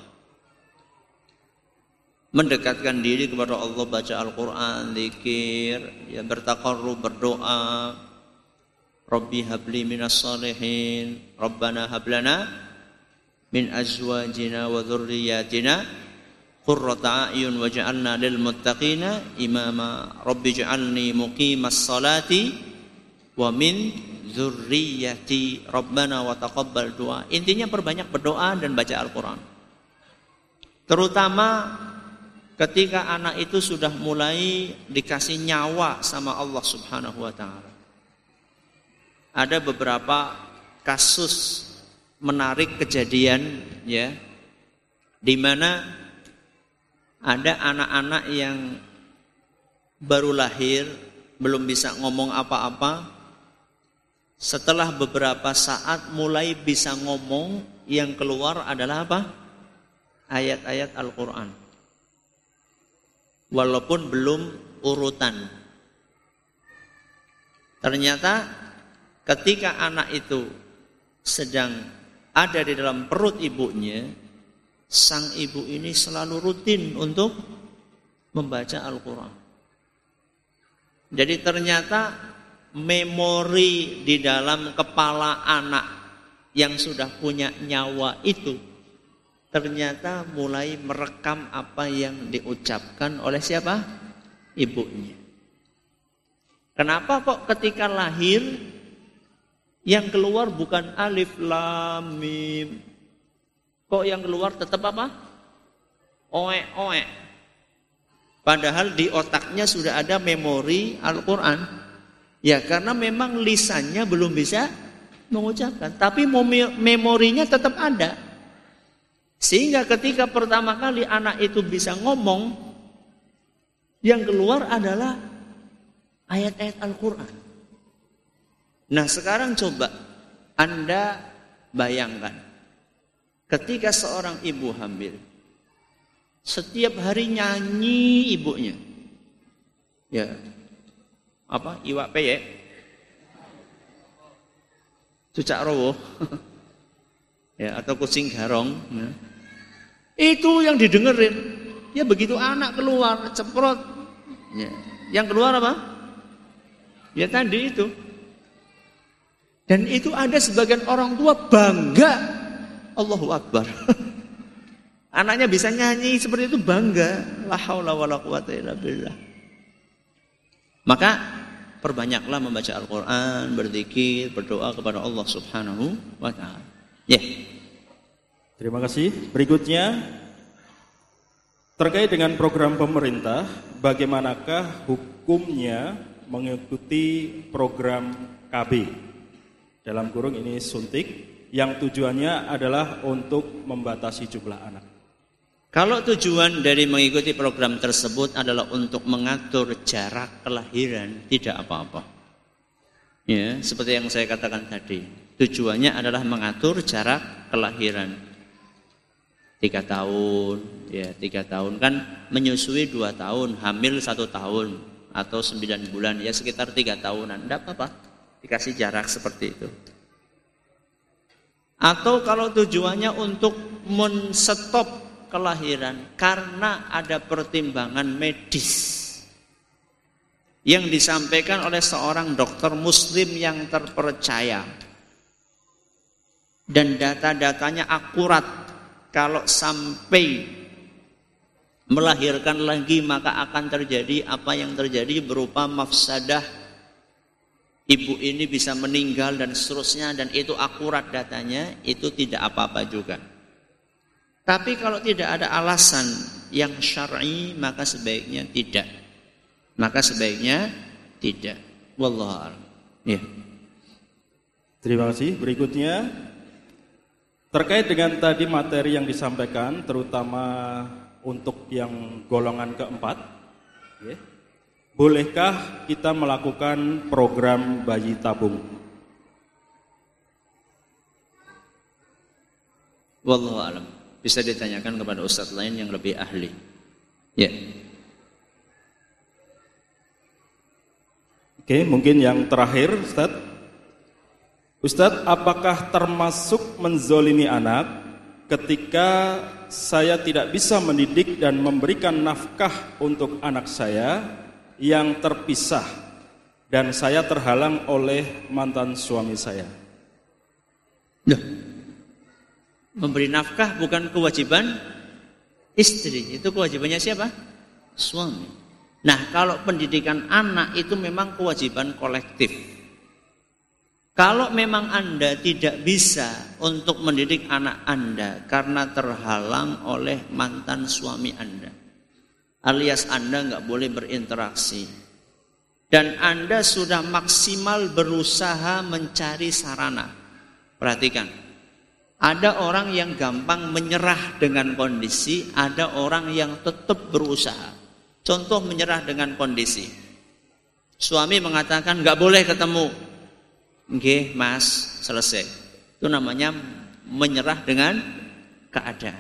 Mendekatkan diri kepada Allah, baca Al-Quran, zikir, ya, bertaqarrub, berdoa. Rabbi habli minas salihin, Rabbana hablana min azwajina wa dhurriyyatina qurrata a'yun waj'alna lil muttaqina imama. Rabbi ij'alni muqimas salati wa min dzurriyyati Rabbana wa taqabbal du'a. Intinya perbanyak berdoa dan baca Al-Quran. Terutama ketika anak itu sudah mulai dikasih nyawa sama Allah Subhanahu wa ta'ala. Ada beberapa kasus menarik kejadian, ya, di mana ada anak-anak yang baru lahir, belum bisa ngomong apa-apa. Setelah beberapa saat mulai bisa ngomong, yang keluar adalah apa? Ayat-ayat Al-Quran. Walaupun belum urutan. Ternyata ketika anak itu sedang ada di dalam perut ibunya, sang ibu ini selalu rutin untuk membaca Al-Quran. Jadi ternyata memori di dalam kepala anak yang sudah punya nyawa itu ternyata mulai merekam apa yang diucapkan oleh siapa? Ibunya. Kenapa kok ketika lahir yang keluar bukan alif lam mim? Kok yang keluar tetap apa? Oe oe. Padahal di otaknya sudah ada memori Al-Quran. Ya karena memang lisannya belum bisa mengucapkan, tapi memorinya tetap ada. Sehingga ketika pertama kali anak itu bisa ngomong, yang keluar adalah ayat-ayat Al-Quran. Nah sekarang coba Anda bayangkan, ketika seorang ibu hamil, setiap hari nyanyi ibunya, ya apa iwak peyek, cucak rowo, ya atau kucing garong. Ya. Itu yang didengerin. Ya begitu anak keluar ceprot, ya. Yang keluar apa? Ya tadi itu. Dan itu ada sebagian orang tua bangga, Allahu Akbar. Anaknya bisa nyanyi seperti itu, bangga. La haula wala quwata illa billah. Maka perbanyaklah membaca Al-Quran, berzikir, berdoa kepada Allah Subhanahu wa ta'ala. Ya. Yeah. Terima kasih. Berikutnya terkait dengan program pemerintah, bagaimanakah hukumnya mengikuti program K B? Dalam kurung ini suntik, yang tujuannya adalah untuk membatasi jumlah anak. Kalau tujuan dari mengikuti program tersebut adalah untuk mengatur jarak kelahiran, tidak apa-apa. Ya, seperti yang saya katakan tadi, tujuannya adalah mengatur jarak kelahiran. Tiga tahun, ya tiga tahun kan menyusui dua tahun, hamil satu tahun atau sembilan bulan, ya sekitar tiga tahunan, tidak apa-apa. Dikasih jarak seperti itu. Atau kalau tujuannya untuk men-stop kelahiran karena ada pertimbangan medis yang disampaikan oleh seorang dokter muslim yang terpercaya dan data-datanya akurat, kalau sampai melahirkan lagi, maka akan terjadi apa yang terjadi berupa mafsadah. Ibu ini bisa meninggal dan seterusnya, dan itu akurat datanya, itu tidak apa-apa juga. Tapi kalau tidak ada alasan yang syar'i, maka sebaiknya tidak. Maka sebaiknya tidak. Wallahu a'lam. Ya. Terima kasih. Berikutnya terkait dengan tadi materi yang disampaikan, terutama untuk yang golongan keempat, ya. Bolehkah kita melakukan program bayi tabung? Wallahu a'lam. Bisa ditanyakan kepada ustadz lain yang lebih ahli. Ya. Oke, mungkin yang terakhir, Ustadz. Ustadz, apakah termasuk menzolimi anak ketika saya tidak bisa mendidik dan memberikan nafkah untuk anak saya yang terpisah dan saya terhalang oleh mantan suami saya? Duh. Memberi nafkah bukan kewajiban istri, itu kewajibannya siapa? Suami. Nah, kalau pendidikan anak itu memang kewajiban kolektif. Kalau memang Anda tidak bisa untuk mendidik anak Anda karena terhalang oleh mantan suami Anda, alias Anda nggak boleh berinteraksi, dan Anda sudah maksimal berusaha mencari sarana. Perhatikan, ada orang yang gampang menyerah dengan kondisi, ada orang yang tetap berusaha. Contoh menyerah dengan kondisi. Suami mengatakan nggak boleh ketemu. Nggih, Mas, selesai. Itu namanya menyerah dengan keadaan.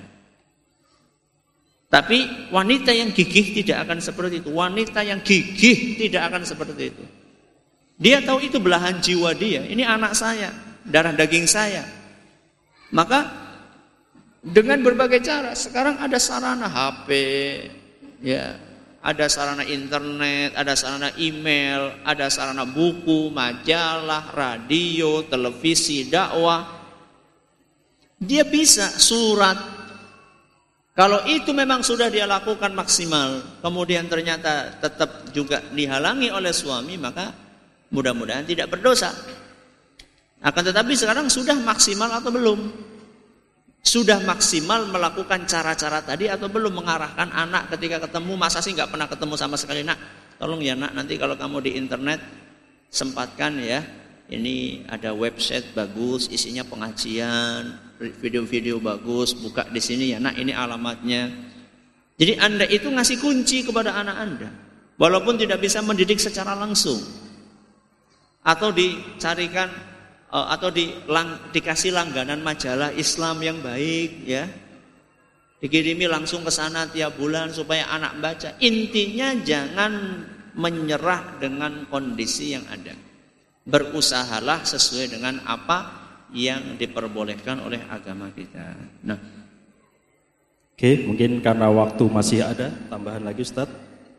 Tapi wanita yang gigih tidak akan seperti itu. Wanita yang gigih tidak akan seperti itu. Dia tahu itu belahan jiwa dia. Ini anak saya, darah daging saya. Maka dengan berbagai cara, sekarang ada sarana H P, ya, ada sarana internet, ada sarana email, ada sarana buku, majalah, radio, televisi, dakwah. Dia bisa surat. Kalau itu memang sudah dia lakukan maksimal, kemudian ternyata tetap juga dihalangi oleh suami, maka mudah-mudahan tidak berdosa. Akan tetapi sekarang sudah maksimal atau belum? Sudah maksimal melakukan cara-cara tadi atau belum? Mengarahkan anak ketika ketemu, masa sih nggak pernah ketemu sama sekali? Nak, tolong ya nak, nanti kalau kamu di internet sempatkan ya, ini ada website bagus, isinya pengajian, video-video bagus, buka di sini ya nak, ini alamatnya. Jadi Anda itu ngasih kunci kepada anak Anda, walaupun tidak bisa mendidik secara langsung, atau dicarikan atau di, lang, dikasih langganan majalah Islam yang baik, ya, dikirimi langsung ke sana tiap bulan supaya anak baca. Intinya jangan menyerah dengan kondisi yang ada. Berusahalah sesuai dengan apa yang diperbolehkan oleh agama kita. Nah, oke, mungkin karena waktu masih ada, tambahan lagi Ustadz.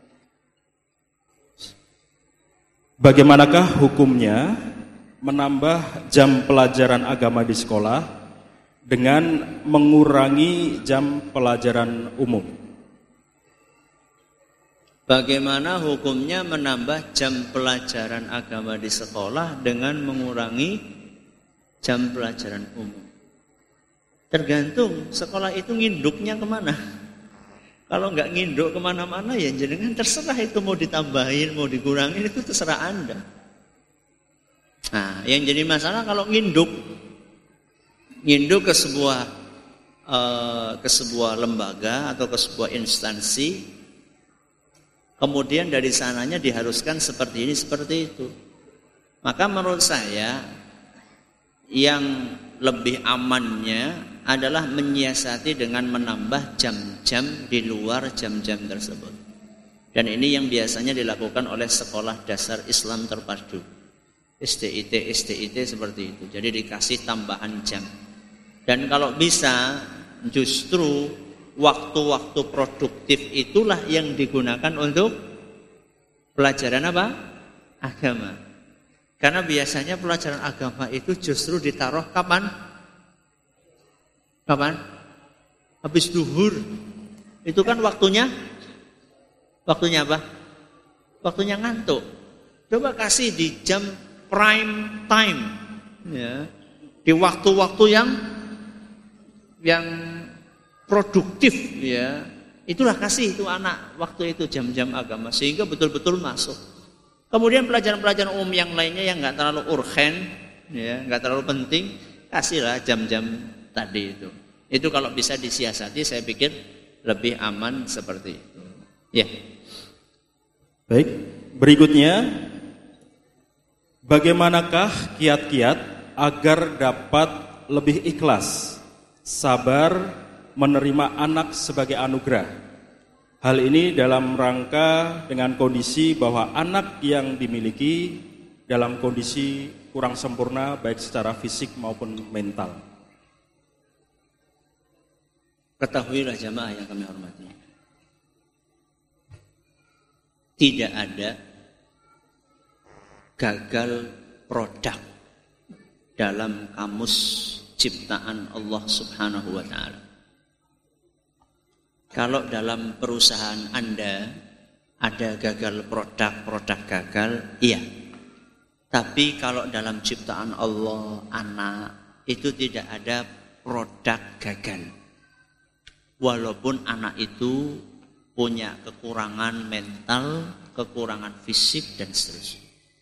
Bagaimanakah hukumnya menambah jam pelajaran agama di sekolah dengan mengurangi jam pelajaran umum? Bagaimana hukumnya menambah jam pelajaran agama di sekolah dengan mengurangi jam pelajaran umum? Tergantung sekolah itu nginduknya kemana. Kalau nggak nginduk kemana-mana ya jenengan terserah, itu mau ditambahin mau dikurangin itu terserah Anda. Nah, yang jadi masalah kalau nginduk, nginduk ke sebuah uh, ke sebuah lembaga atau ke sebuah instansi, kemudian dari sananya diharuskan seperti ini seperti itu. Maka menurut saya yang lebih amannya adalah menyiasati dengan menambah jam-jam di luar jam-jam tersebut. Dan ini yang biasanya dilakukan oleh sekolah dasar Islam terpadu. S D I T, S D I T seperti itu. Jadi dikasih tambahan jam. Dan kalau bisa justru waktu-waktu produktif itulah yang digunakan untuk pelajaran apa? Agama. Karena biasanya pelajaran agama itu justru ditaruh kapan? Kapan? Habis duhur. Itu kan waktunya, waktunya apa? Waktunya ngantuk. Coba kasih di jam prime time, ya, di waktu-waktu yang yang produktif, ya. Itulah kasih itu anak waktu itu jam-jam agama sehingga betul-betul masuk. Kemudian pelajaran-pelajaran umum yang lainnya yang nggak terlalu urgen, ya, nggak terlalu penting, kasihlah jam-jam tadi itu. Itu kalau bisa disiasati, saya pikir lebih aman seperti itu. Ya. Baik, berikutnya, bagaimanakah kiat-kiat agar dapat lebih ikhlas, sabar, menerima anak sebagai anugerah? Hal ini dalam rangka dengan kondisi bahwa anak yang dimiliki dalam kondisi kurang sempurna baik secara fisik maupun mental. Ketahuilah jamaah yang kami hormati, tidak ada gagal produk dalam kamus ciptaan Allah Subhanahu wa taala. Kalau dalam perusahaan Anda ada gagal produk, produk gagal, iya. Tapi kalau dalam ciptaan Allah, anak, itu tidak ada produk gagal. Walaupun anak itu punya kekurangan mental, kekurangan fisik, dan seterusnya.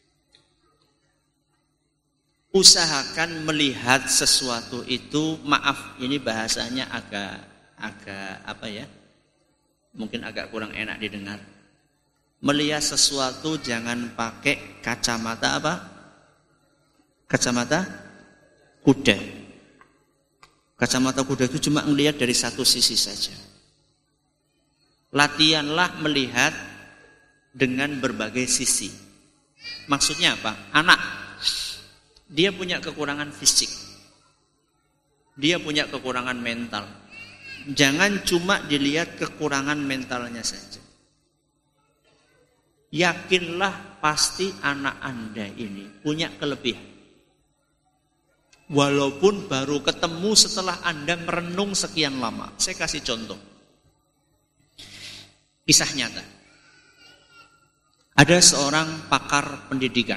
Usahakan melihat sesuatu itu, maaf, ini bahasanya agak, agak apa ya? Mungkin agak kurang enak didengar. Melihat sesuatu jangan pakai kacamata apa? Kacamata kuda. Kacamata kuda itu cuma melihat dari satu sisi saja. Latihanlah melihat dengan berbagai sisi. Maksudnya apa? Anak, dia punya kekurangan fisik. Dia punya kekurangan mental. Jangan cuma dilihat kekurangan mentalnya saja. Yakinlah pasti anak Anda ini punya kelebihan. Walaupun baru ketemu setelah Anda merenung sekian lama. Saya kasih contoh. Kisah nyata. Ada seorang pakar pendidikan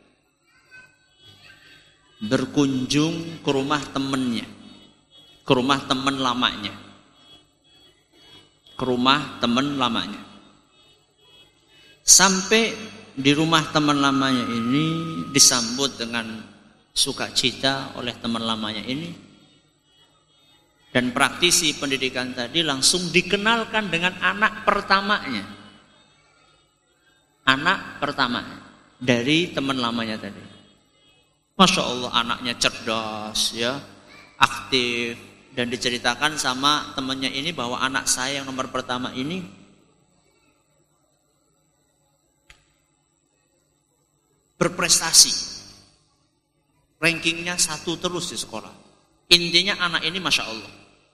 berkunjung ke rumah temannya, ke rumah teman lamanya. Ke rumah teman lamanya. Sampai di rumah teman lamanya ini disambut dengan sukacita oleh teman lamanya ini. Dan praktisi pendidikan tadi langsung dikenalkan dengan anak pertamanya. Anak pertama dari teman lamanya tadi. Masya Allah, anaknya cerdas, ya, aktif. Dan diceritakan sama temannya ini bahwa anak saya yang nomor pertama ini berprestasi. Rankingnya satu terus di sekolah. Intinya anak ini Masya Allah.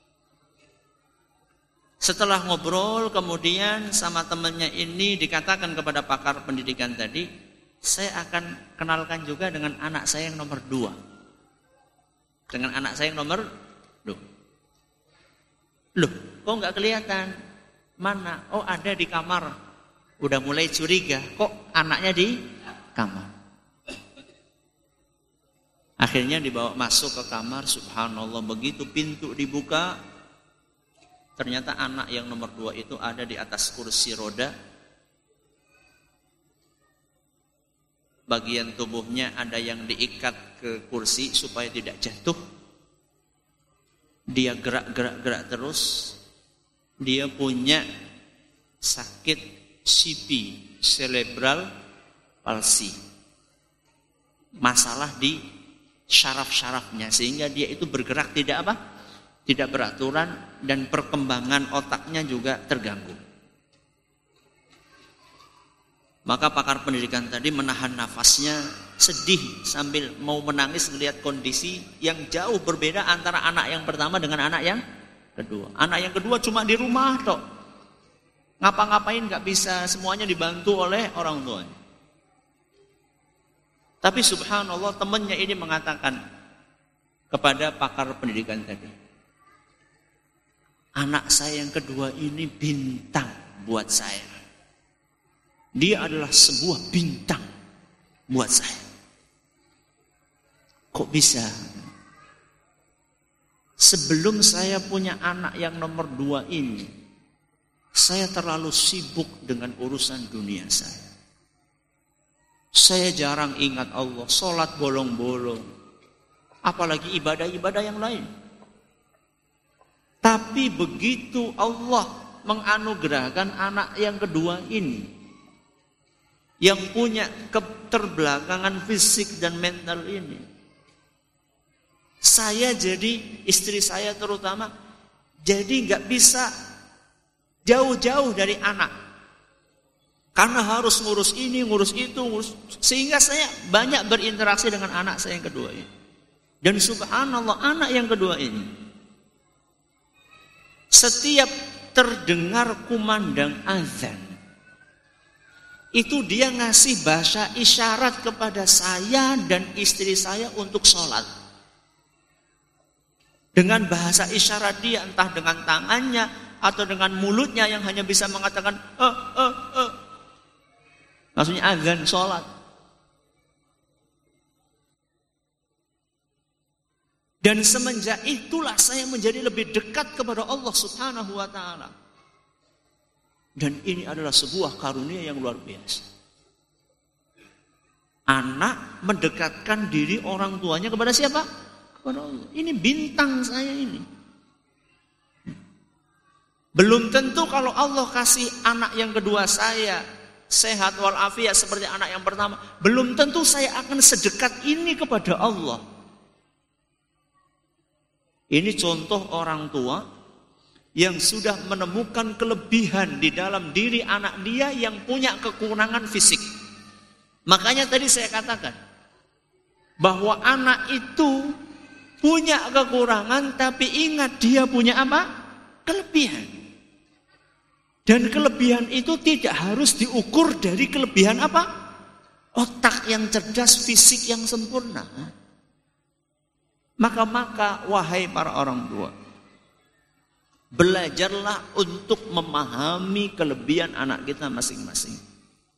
Setelah ngobrol kemudian sama temannya ini dikatakan kepada pakar pendidikan tadi, saya akan kenalkan juga dengan anak saya yang nomor dua. Dengan anak saya yang nomor Loh, loh, kok nggak kelihatan? Mana? Oh, ada di kamar. Udah mulai curiga, kok anaknya di kamar? Akhirnya dibawa masuk ke kamar, subhanallah, begitu pintu dibuka, ternyata anak yang nomor dua itu ada di atas kursi roda. Bagian tubuhnya ada yang diikat ke kursi supaya tidak jatuh. Dia gerak-gerak-gerak terus. Dia punya sakit C P, cerebral palsy. Masalah di syaraf-syarafnya sehingga dia itu bergerak tidak apa? Tidak beraturan dan perkembangan otaknya juga terganggu. Maka pakar pendidikan tadi menahan nafasnya, sedih sambil mau menangis melihat kondisi yang jauh berbeda antara anak yang pertama dengan anak yang kedua. Anak yang kedua cuma di rumah tok. Ngapa-ngapain gak bisa, semuanya dibantu oleh orang tuanya. Tapi subhanallah temannya ini mengatakan kepada pakar pendidikan tadi, anak saya yang kedua ini bintang buat saya. Dia adalah sebuah bintang buat saya. Kok bisa? Sebelum saya punya anak yang nomor dua ini, saya terlalu sibuk dengan urusan dunia saya. Saya jarang ingat Allah, sholat bolong-bolong, apalagi ibadah-ibadah yang lain. Tapi begitu Allah menganugerahkan anak yang kedua ini, yang punya keterbelakangan fisik dan mental ini, saya jadi, istri saya terutama, jadi gak bisa jauh-jauh dari anak. Karena harus ngurus ini, ngurus itu, ngurus, sehingga saya banyak berinteraksi dengan anak saya yang kedua ini. Dan subhanallah, anak yang kedua ini, setiap terdengar kumandang azan, itu dia ngasih bahasa isyarat kepada saya dan istri saya untuk sholat. Dengan bahasa isyarat dia, entah dengan tangannya atau dengan mulutnya yang hanya bisa mengatakan eh eh eh. Maksudnya azan sholat. Dan semenjak itulah saya menjadi lebih dekat kepada Allah Subhanahu wa ta'ala. Dan ini adalah sebuah karunia yang luar biasa. Anak mendekatkan diri orang tuanya kepada siapa? Kepada Allah. Ini bintang saya ini. Belum tentu kalau Allah kasih anak yang kedua saya sehat walafiat seperti anak yang pertama, belum tentu saya akan sedekat ini kepada Allah. Ini contoh orang tua yang sudah menemukan kelebihan di dalam diri anak dia yang punya kekurangan fisik. Makanya tadi saya katakan bahwa anak itu punya kekurangan, tapi ingat dia punya apa? Kelebihan. Dan kelebihan itu tidak harus diukur dari kelebihan apa? Otak yang cerdas, fisik yang sempurna. Maka-maka wahai para orang tua, belajarlah untuk memahami kelebihan anak kita masing-masing.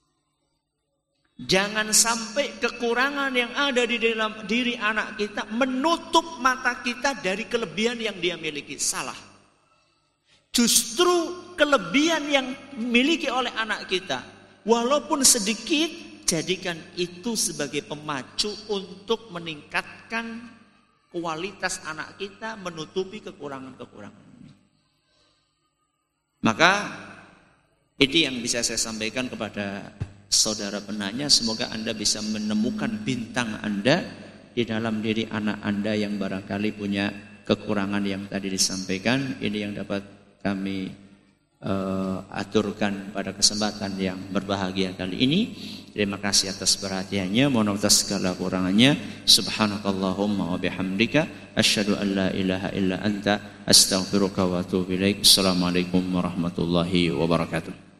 Jangan sampai kekurangan yang ada di dalam diri anak kita menutup mata kita dari kelebihan yang dia miliki. Salah. Justru kelebihan yang dimiliki oleh anak kita, walaupun sedikit, jadikan itu sebagai pemacu untuk meningkatkan kualitas anak kita, menutupi kekurangan-kekurangan. Maka itu yang bisa saya sampaikan kepada saudara penanya. Semoga Anda bisa menemukan bintang Anda di dalam diri anak Anda yang barangkali punya kekurangan yang tadi disampaikan. Ini yang dapat kami uh, aturkan pada kesempatan yang berbahagia kali ini. Terima kasih atas perhatiannya. Mohon maaf atas segala kurangannya. Subhanakallahumma wa bihamdika asyhadu an la ilaha illa anta astaghfiruka wa atubu ilaik. Assalamualaikum warahmatullahi wabarakatuh.